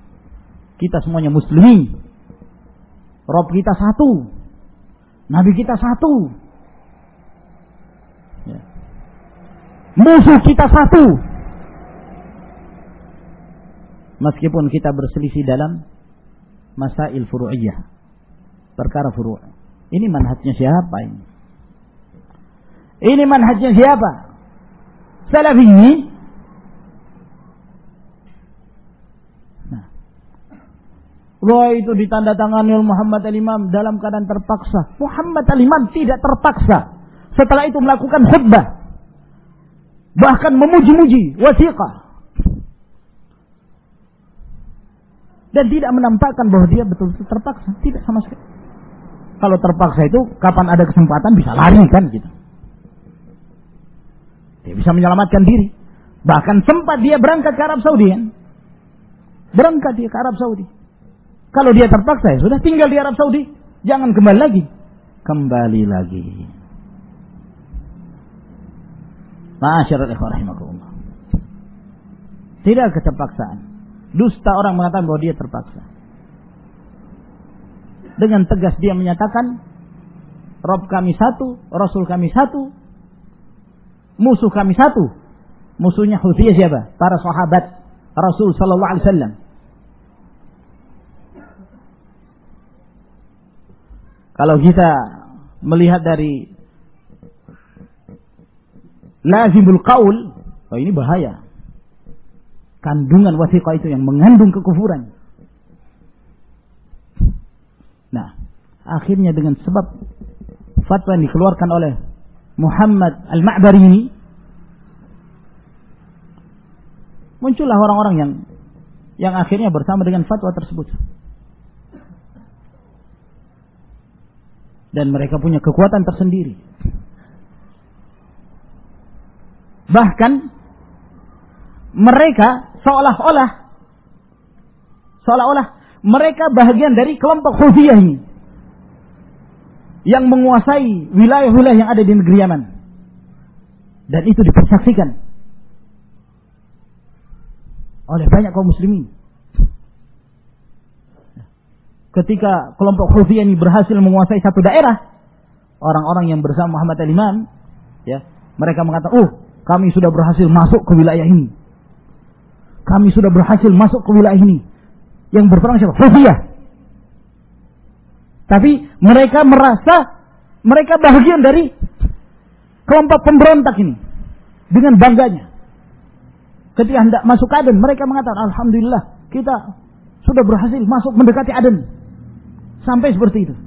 Kita semuanya muslimin. Rob kita satu. Nabi kita satu. Ya. Musuh kita satu. Meskipun kita berselisih dalam masail furu'iyah, perkara furu'. Ini manhajnya siapa ini? Ini manhajnya siapa? Salafiyin. Nah, wah itu ditandatangani oleh Muhammad al-Imam dalam keadaan terpaksa. Muhammad al-Imam tidak terpaksa. Setelah itu melakukan khutbah, bahkan memuji-muji wasiqah. Dan tidak menampakkan bahwa dia betul-betul terpaksa. Tidak sama sekali. Kalau terpaksa itu kapan ada kesempatan bisa lari kan gitu. Dia bisa menyelamatkan diri. Bahkan sempat dia berangkat ke Arab Saudi kan. Berangkat dia ke Arab Saudi. Kalau dia terpaksa ya sudah tinggal di Arab Saudi. Jangan kembali lagi. Kembali lagi. Ma'asyiral ikhwan rahimakumullah. Tidak keterpaksaan. Dusta orang mengatakan bahwa dia terpaksa. Dengan tegas dia menyatakan, Rabb kami satu, Rasul kami satu, musuh kami satu. Musuhnya Hutsiyah siapa? Para sahabat Rasul sallallahu alaihi wasallam. Kalau kita melihat dari lazimul qaul, oh ini bahaya. Kandungan wasiqah itu yang mengandung kekufuran. Nah, akhirnya dengan sebab fatwa yang dikeluarkan oleh Muhammad al-Ma'bari ini, muncullah orang-orang yang yang akhirnya bersama dengan fatwa tersebut. Dan mereka punya kekuatan tersendiri. Bahkan mereka seolah-olah seolah-olah mereka bahagian dari kelompok Hutsiyah ini yang menguasai wilayah-wilayah yang ada di negeri Yaman. Dan itu dipersaksikan oleh banyak kaum muslimin. Ketika kelompok Hutsiyah ini berhasil menguasai satu daerah, orang-orang yang bersama Muhammad al-Imam, ya, mereka mengatakan, "Oh, kami sudah berhasil masuk ke wilayah ini. Kami sudah berhasil masuk ke wilayah ini." Yang berperang siapa? Hutsiyah. Tapi mereka merasa mereka bagian dari kelompok pemberontak ini dengan bangganya. Ketika hendak masuk ke Aden, mereka mengatakan, "Alhamdulillah, kita sudah berhasil masuk mendekati Aden." Sampai seperti itu.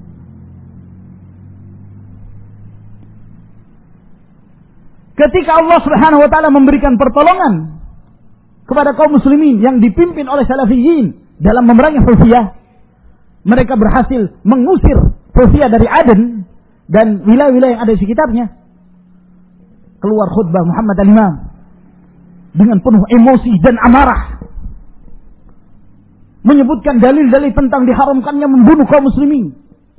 Ketika Allah Subhanahu wa taala memberikan pertolongan kepada kaum muslimin yang dipimpin oleh salafiyin dalam memerangi Hutsiyah, mereka berhasil mengusir Hutsiyah dari Aden dan wilayah-wilayah yang ada di sekitarnya. Keluar khutbah Muhammad al-Imam dengan penuh emosi dan amarah, menyebutkan dalil-dalil tentang diharamkannya membunuh kaum muslimin.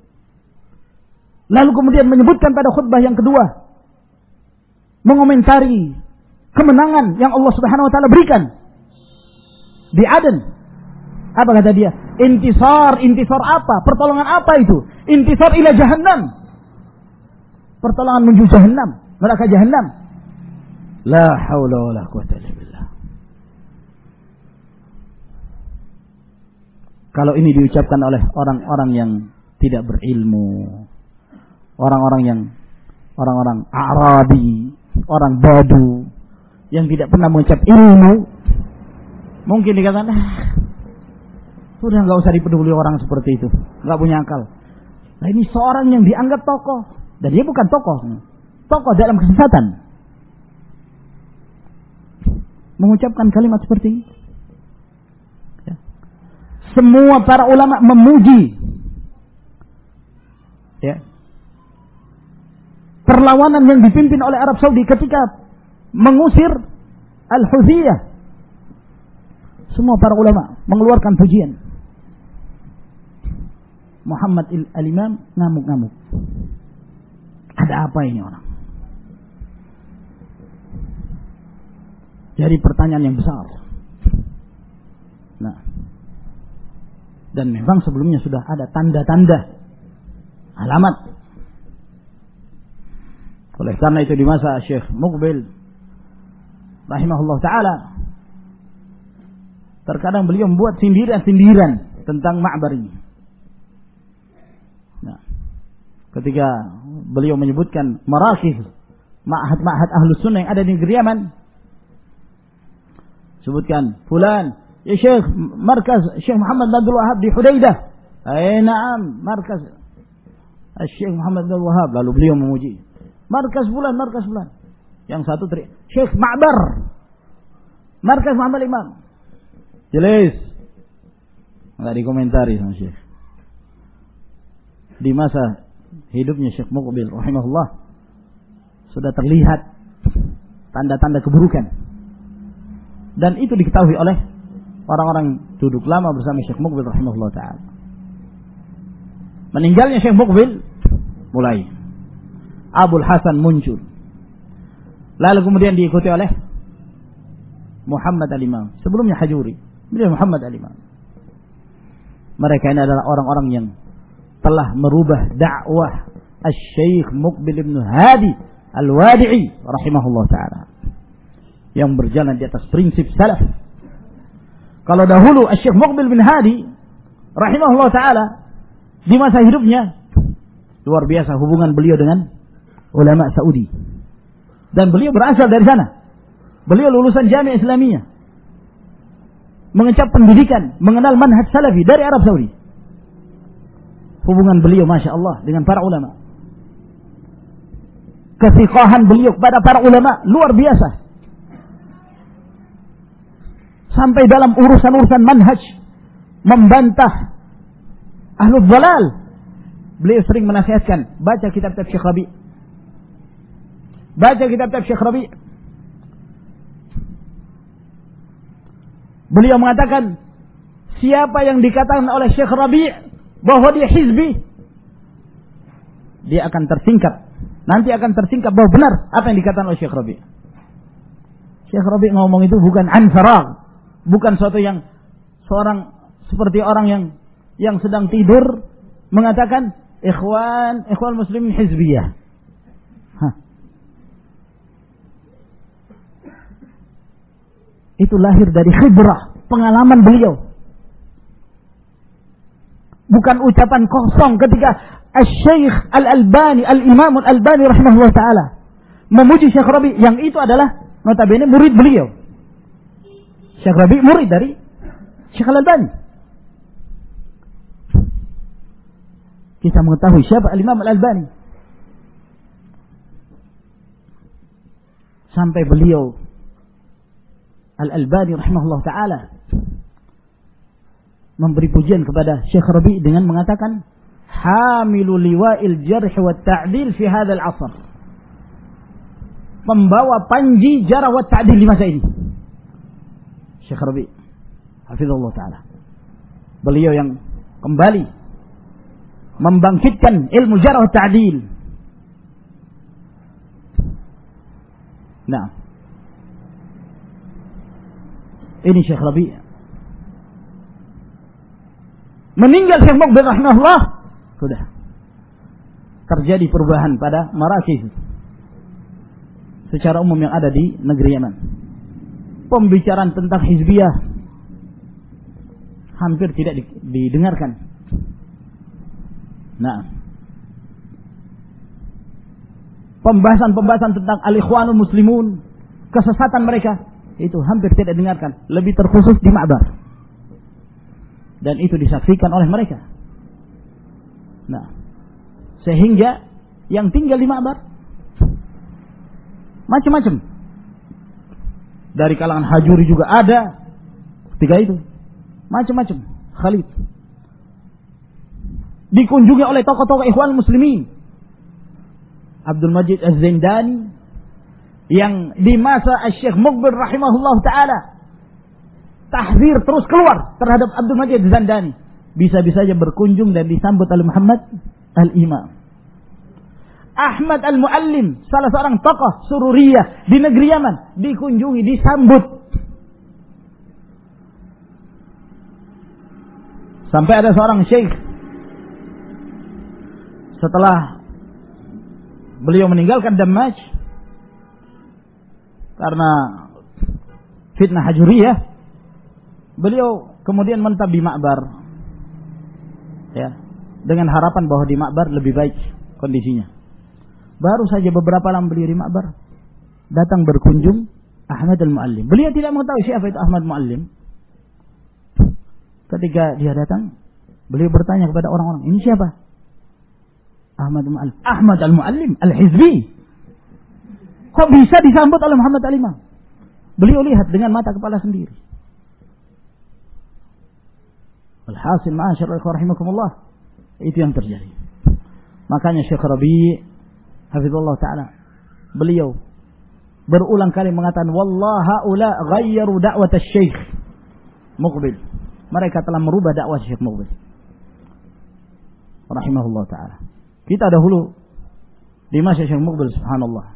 Lalu kemudian menyebutkan pada khutbah yang kedua, mengomentari kemenangan yang Allah Subhanahu wa taala berikan di Aden. Apa kata dia? Intisar, intisar apa? Pertolongan apa itu? Intisar ila jahannam. Pertolongan menuju jahannam, neraka jahannam. La haula wala quwwata illa billah. Kalau ini diucapkan oleh orang-orang yang tidak berilmu, orang-orang yang orang-orang Arabi, orang Badu yang tidak pernah mengucap ilmu, mungkin dikatakan, ah, sudah nggak usah dipeduli orang seperti itu, nggak punya akal. Nah, ini seorang yang dianggap tokoh, dan dia bukan tokoh, tokoh dalam kesesatan, mengucapkan kalimat seperti ini. Ya. Semua para ulama memuji, ya, perlawanan yang dipimpin oleh Arab Saudi ketika mengusir Al-Hutsiyah. Semua para ulama mengeluarkan pujian. Muhammad al-Imam ngamuk-ngamuk. Ada apa ini orang? Jadi pertanyaan yang besar. Nah, Dan memang sebelumnya sudah ada tanda-tanda, alamat. Oleh karena itu di masa Syekh Muqbil rahimahullah ta'ala, terkadang beliau membuat sindiran-sindiran tentang Ma'bar ini. Nah, ketika beliau menyebutkan marakis, ma'had-ma'had ahlus sunnah yang ada di negeri Yaman, sebutkan fulan, ya Syekh, markaz Syekh Muhammad bin Abdul Wahhab di Hudaidah. Eh, na'am, markaz Syekh Muhammad bin Abdul Wahhab. Lalu beliau memuji, markaz fulan, markaz fulan. Yang satu teriak, Syekh Ma'bar, markaz Muhammad Imam. Jelas, enggak dikomentari sama Syekh. Di masa hidupnya Syekh Muqbil rahimahullah sudah terlihat tanda-tanda keburukan, dan itu diketahui oleh orang-orang duduk lama bersama Syekh Muqbil rahimahullah ta'ala. Meninggalnya Syekh Muqbil, mulai Abul Hasan muncul, lalu kemudian diikuti oleh Muhammad Al-Imam, sebelumnya Hajuri, beliau Muhammad Al-Imam. Mereka ini adalah orang-orang yang telah merubah dakwah Asy-Syaikh Muqbil ibn Hadi Al-Wadi'i rahimahullah ta'ala, yang berjalan di atas prinsip salaf. Kalau dahulu Asy-Syaikh Muqbil bin Hadi rahimahullah ta'ala di masa hidupnya luar biasa hubungan beliau dengan ulama Saudi, dan beliau berasal dari sana. Beliau lulusan Jami'ah Islamiyah, mengecap pendidikan, mengenal manhaj salafi dari Arab Saudi. Hubungan beliau Masya Allah dengan para ulama, kesiqahan beliau kepada para ulama luar biasa. Sampai dalam urusan-urusan manhaj membantah ahlul dhalal, beliau sering menasihatkan, baca kitab-kitab Syekh Rabi', baca kitab-kitab Syekh Rabi'. Beliau mengatakan, siapa yang dikatakan oleh Syekh Rabi' bahwa dia hizbi, dia akan tersingkap. Nanti akan tersingkap bahwa benar apa yang dikatakan oleh Syekh Rabi'. Syekh Rabi' ngomong itu bukan an faragh, bukan suatu yang seorang seperti orang yang yang sedang tidur mengatakan ikhwan ikhwan muslimin hizbiyah. Hah. Itu lahir dari khibrah, pengalaman beliau. Bukan ucapan kosong ketika Asy-Syaikh Al-Albani, Al-Imam Al-Albani rahimahullah ta'ala memuji Syekh Rabi', yang itu adalah notabene murid beliau. Syekh Rabi' murid dari Syekh Al-Albani. Kita mengetahui siapa Al-Imam Al-Albani. Sampai beliau Al-Albani rahimahullah ta'ala memberi pujian kepada Syekh Rabi' dengan mengatakan, hamilu liwa'il jarh wa ta'dil fi hadzal 'asr. Pembawa panji jarh wa ta'dil di masa ini. Syekh Rabi' hafizahullah ta'ala. Beliau yang kembali membangkitkan ilmu jarh wa ta'dil. Nah, ini Syekh Rabi'. Meninggal Syekh Muqbil rahimahullah, sudah terjadi perubahan pada marakis secara umum yang ada di negeri Yaman. Pembicaraan tentang hizbiyah hampir tidak didengarkan. Nah, pembahasan-pembahasan tentang al-ikhwanul muslimun, kesesatan mereka, itu hampir tidak didengarkan, lebih terkhusus di Ma'bar. Dan itu disaksikan oleh mereka. Nah, sehingga yang tinggal di Ma'bar macam-macam. Dari kalangan Hajuri juga ada ketika itu. Macam-macam. Khalid. Dikunjungi oleh tokoh-tokoh ikhwan muslimin. Abdul Majid Az-Zindani, yang di masa Asy-Syaikh Muqbil rahimahullah ta'ala tahzir terus keluar terhadap Abdul Majid Az-Zindani, bisa-bisa saja berkunjung dan disambut oleh Muhammad Al-Imam. Ahmad Al-Muallim, salah seorang tokoh Sururiyah di negeri Yaman, dikunjungi, disambut. Sampai ada seorang syekh setelah beliau meninggalkan Damaj karena fitnah Hajuriyah, beliau kemudian menetap di Ma'bar, ya, dengan harapan bahwa di Ma'bar lebih baik kondisinya. Baru saja beberapa lama beliau di Ma'bar, datang berkunjung Ahmad al-Muallim. Beliau tidak mengetahui siapa itu Ahmad Muallim. Ketika dia datang, beliau bertanya kepada orang-orang, ini siapa? Ahmad al-Muallim. Ahmad al-Muallim al-Hizbi. Kok bisa disambut oleh Muhammad al-Imam? Beliau lihat dengan mata kepala sendiri. Alhasil ma'asyar rahimakumullah, itu yang terjadi. Makanya Syekh Rabi' hafizallahu ta'ala, beliau berulang kali mengatakan, wallah haula ghayyaru da'wat asy-syekh Muqbil. Mereka telah merubah dakwah Syekh Muqbil rahimahullah ta'ala. Kita dahulu di masa Syekh Muqbil, subhanallah,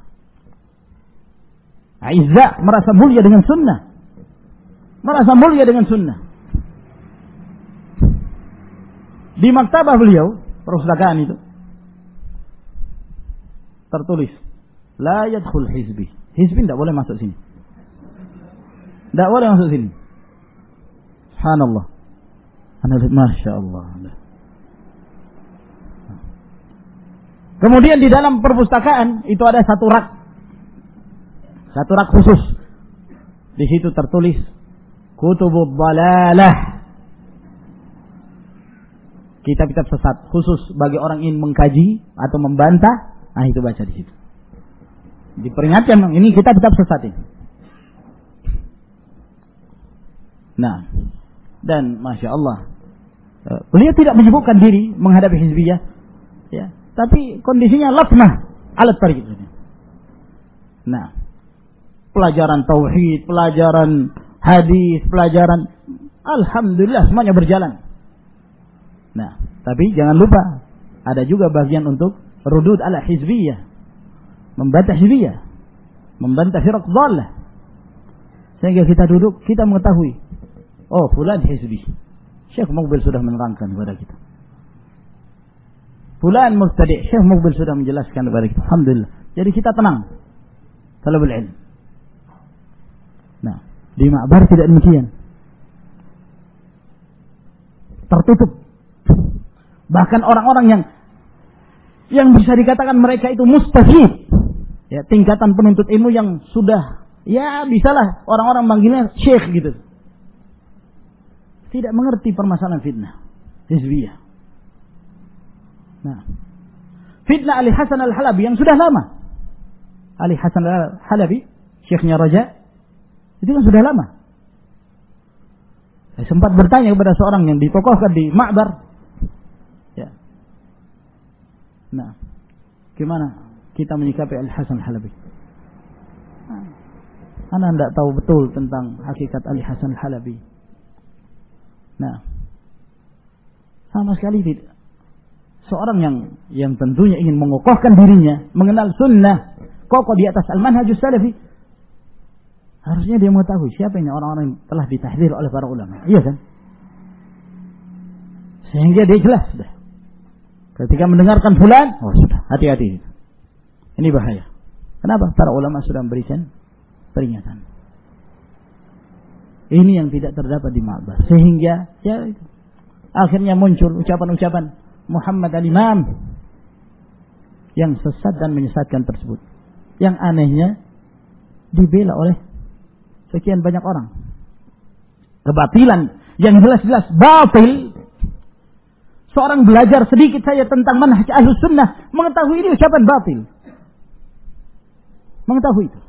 Aizza merasa mulia dengan sunnah, merasa mulia dengan sunnah. Di maktabah beliau, perpustakaan itu, tertulis, la yadkhul hizbi. Hizbi tidak boleh masuk sini. Tidak boleh masuk sini. Subhanallah. Masya Allah. Kemudian di dalam perpustakaan itu ada satu rak. Satu rak khusus. Di situ tertulis Kutubud Dhalalah. Kitab-kitab sesat khusus bagi orang ingin mengkaji atau membantah. Nah, itu baca di situ. Diperingatkan, ini kitab-kitab sesat ini. Nah, dan Masya Allah, beliau tidak menyibukkan diri menghadapi hizbiyah, ya, tapi kondisinya latmah alat tarik. Nah, pelajaran tauhid, pelajaran hadis, pelajaran, alhamdulillah semuanya berjalan. Nah, tapi jangan lupa ada juga bagian untuk rudud ala hizbiyah, membantah hizbiyah, membantah firaq dhalah, sehingga kita duduk, kita mengetahui, oh fulan hizbi. Syekh Muqbil sudah menerangkan kepada kita. Fulan mubtadi', Syekh Muqbil sudah menjelaskan kepada kita. Alhamdulillah. Jadi kita tenang. Talabul ilm. Nah, di Ma'bar tidak demikian. Tertutup. Bahkan orang-orang yang yang bisa dikatakan mereka itu mustafid, ya, tingkatan penuntut ilmu yang sudah, ya bisalah orang-orang manggilnya syekh gitu, tidak mengerti permasalahan fitnah hizbiyah. Nah, fitnah Ali Hasan al-Halabi yang sudah lama, Ali Hasan al-Halabi, syekhnya Raja, itu kan sudah lama. Saya sempat bertanya kepada seorang yang ditokohkan di Ma'bar, ya, nah, gimana kita menyikapi Ali Hasan al-Halabi? Nah, Anda tidak tahu betul tentang hakikat Ali Hasan al-Halabi. Nah, sama sekali tidak. Seorang yang yang tentunya ingin mengokohkan dirinya, mengenal sunnah, kokoh di atas al-manhajus salafi, harusnya dia mengetahui siapa ini orang-orang yang telah ditahdir oleh para ulama. Iya kan? Sehingga dia jelas sudah. Ketika mendengarkan fulan, oh sudah, hati-hati. Ini bahaya. Kenapa? Para ulama sudah memberikan peringatan. Ini yang tidak terdapat di Ma'bar. Sehingga ya akhirnya muncul ucapan-ucapan Muhammad al-Imam yang sesat dan menyesatkan tersebut. Yang anehnya dibela oleh sekian banyak orang. Kebatilan yang jelas-jelas batil. Seorang belajar sedikit saja tentang manhaj Ahlus Sunnah mengetahui ini ucapan batil. Mengetahui itu.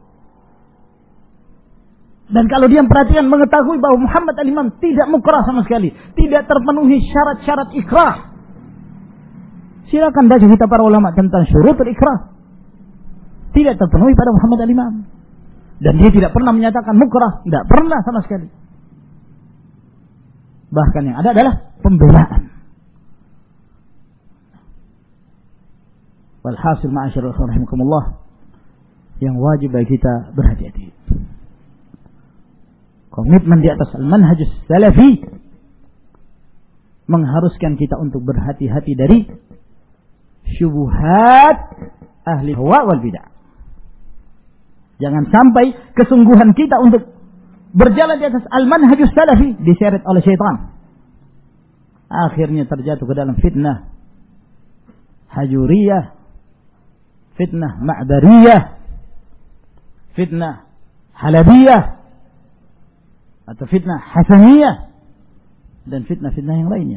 Dan kalau dia perhatikan mengetahui bahwa Muhammad al-Imam tidak mukrah sama sekali, tidak terpenuhi syarat-syarat ikrah. Silakan baca kitab para ulama tentang syurutul ikrah. Tidak terpenuhi pada Muhammad al-Imam. Dan dia tidak pernah menyatakan mukrah, tidak pernah sama sekali. Bahkan yang ada adalah pembelaan. Walhasil ma'asyiral rahimakumullah, yang wajib bagi kita berhati-hati. Komitmen di atas al-manhajus salafi mengharuskan kita untuk berhati-hati dari syubhat ahli hawa wal bidah. Jangan sampai kesungguhan kita untuk berjalan di atas al-manhajus salafi diseret oleh syaitan. Akhirnya terjatuh ke dalam fitnah hajuriyah, fitnah ma'bariyah, fitnah halabiyah, atau fitnah hasaniyah, dan fitnah-fitnah yang lainnya.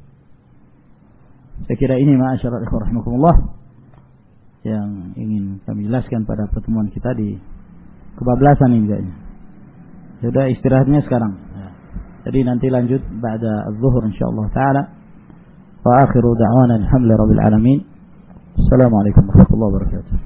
Saya kira ini ma'asyiral ikhwah rahimakumullah yang ingin kami jelaskan pada pertemuan kita di kebablasan ini kayaknya. Sudah istirahatnya sekarang. Jadi nanti lanjut ba'da az-zuhur insyaallah taala. Wa akhiru da'wana alhamdulillahi rabbil alamin. Assalamualaikum warahmatullahi wabarakatuh.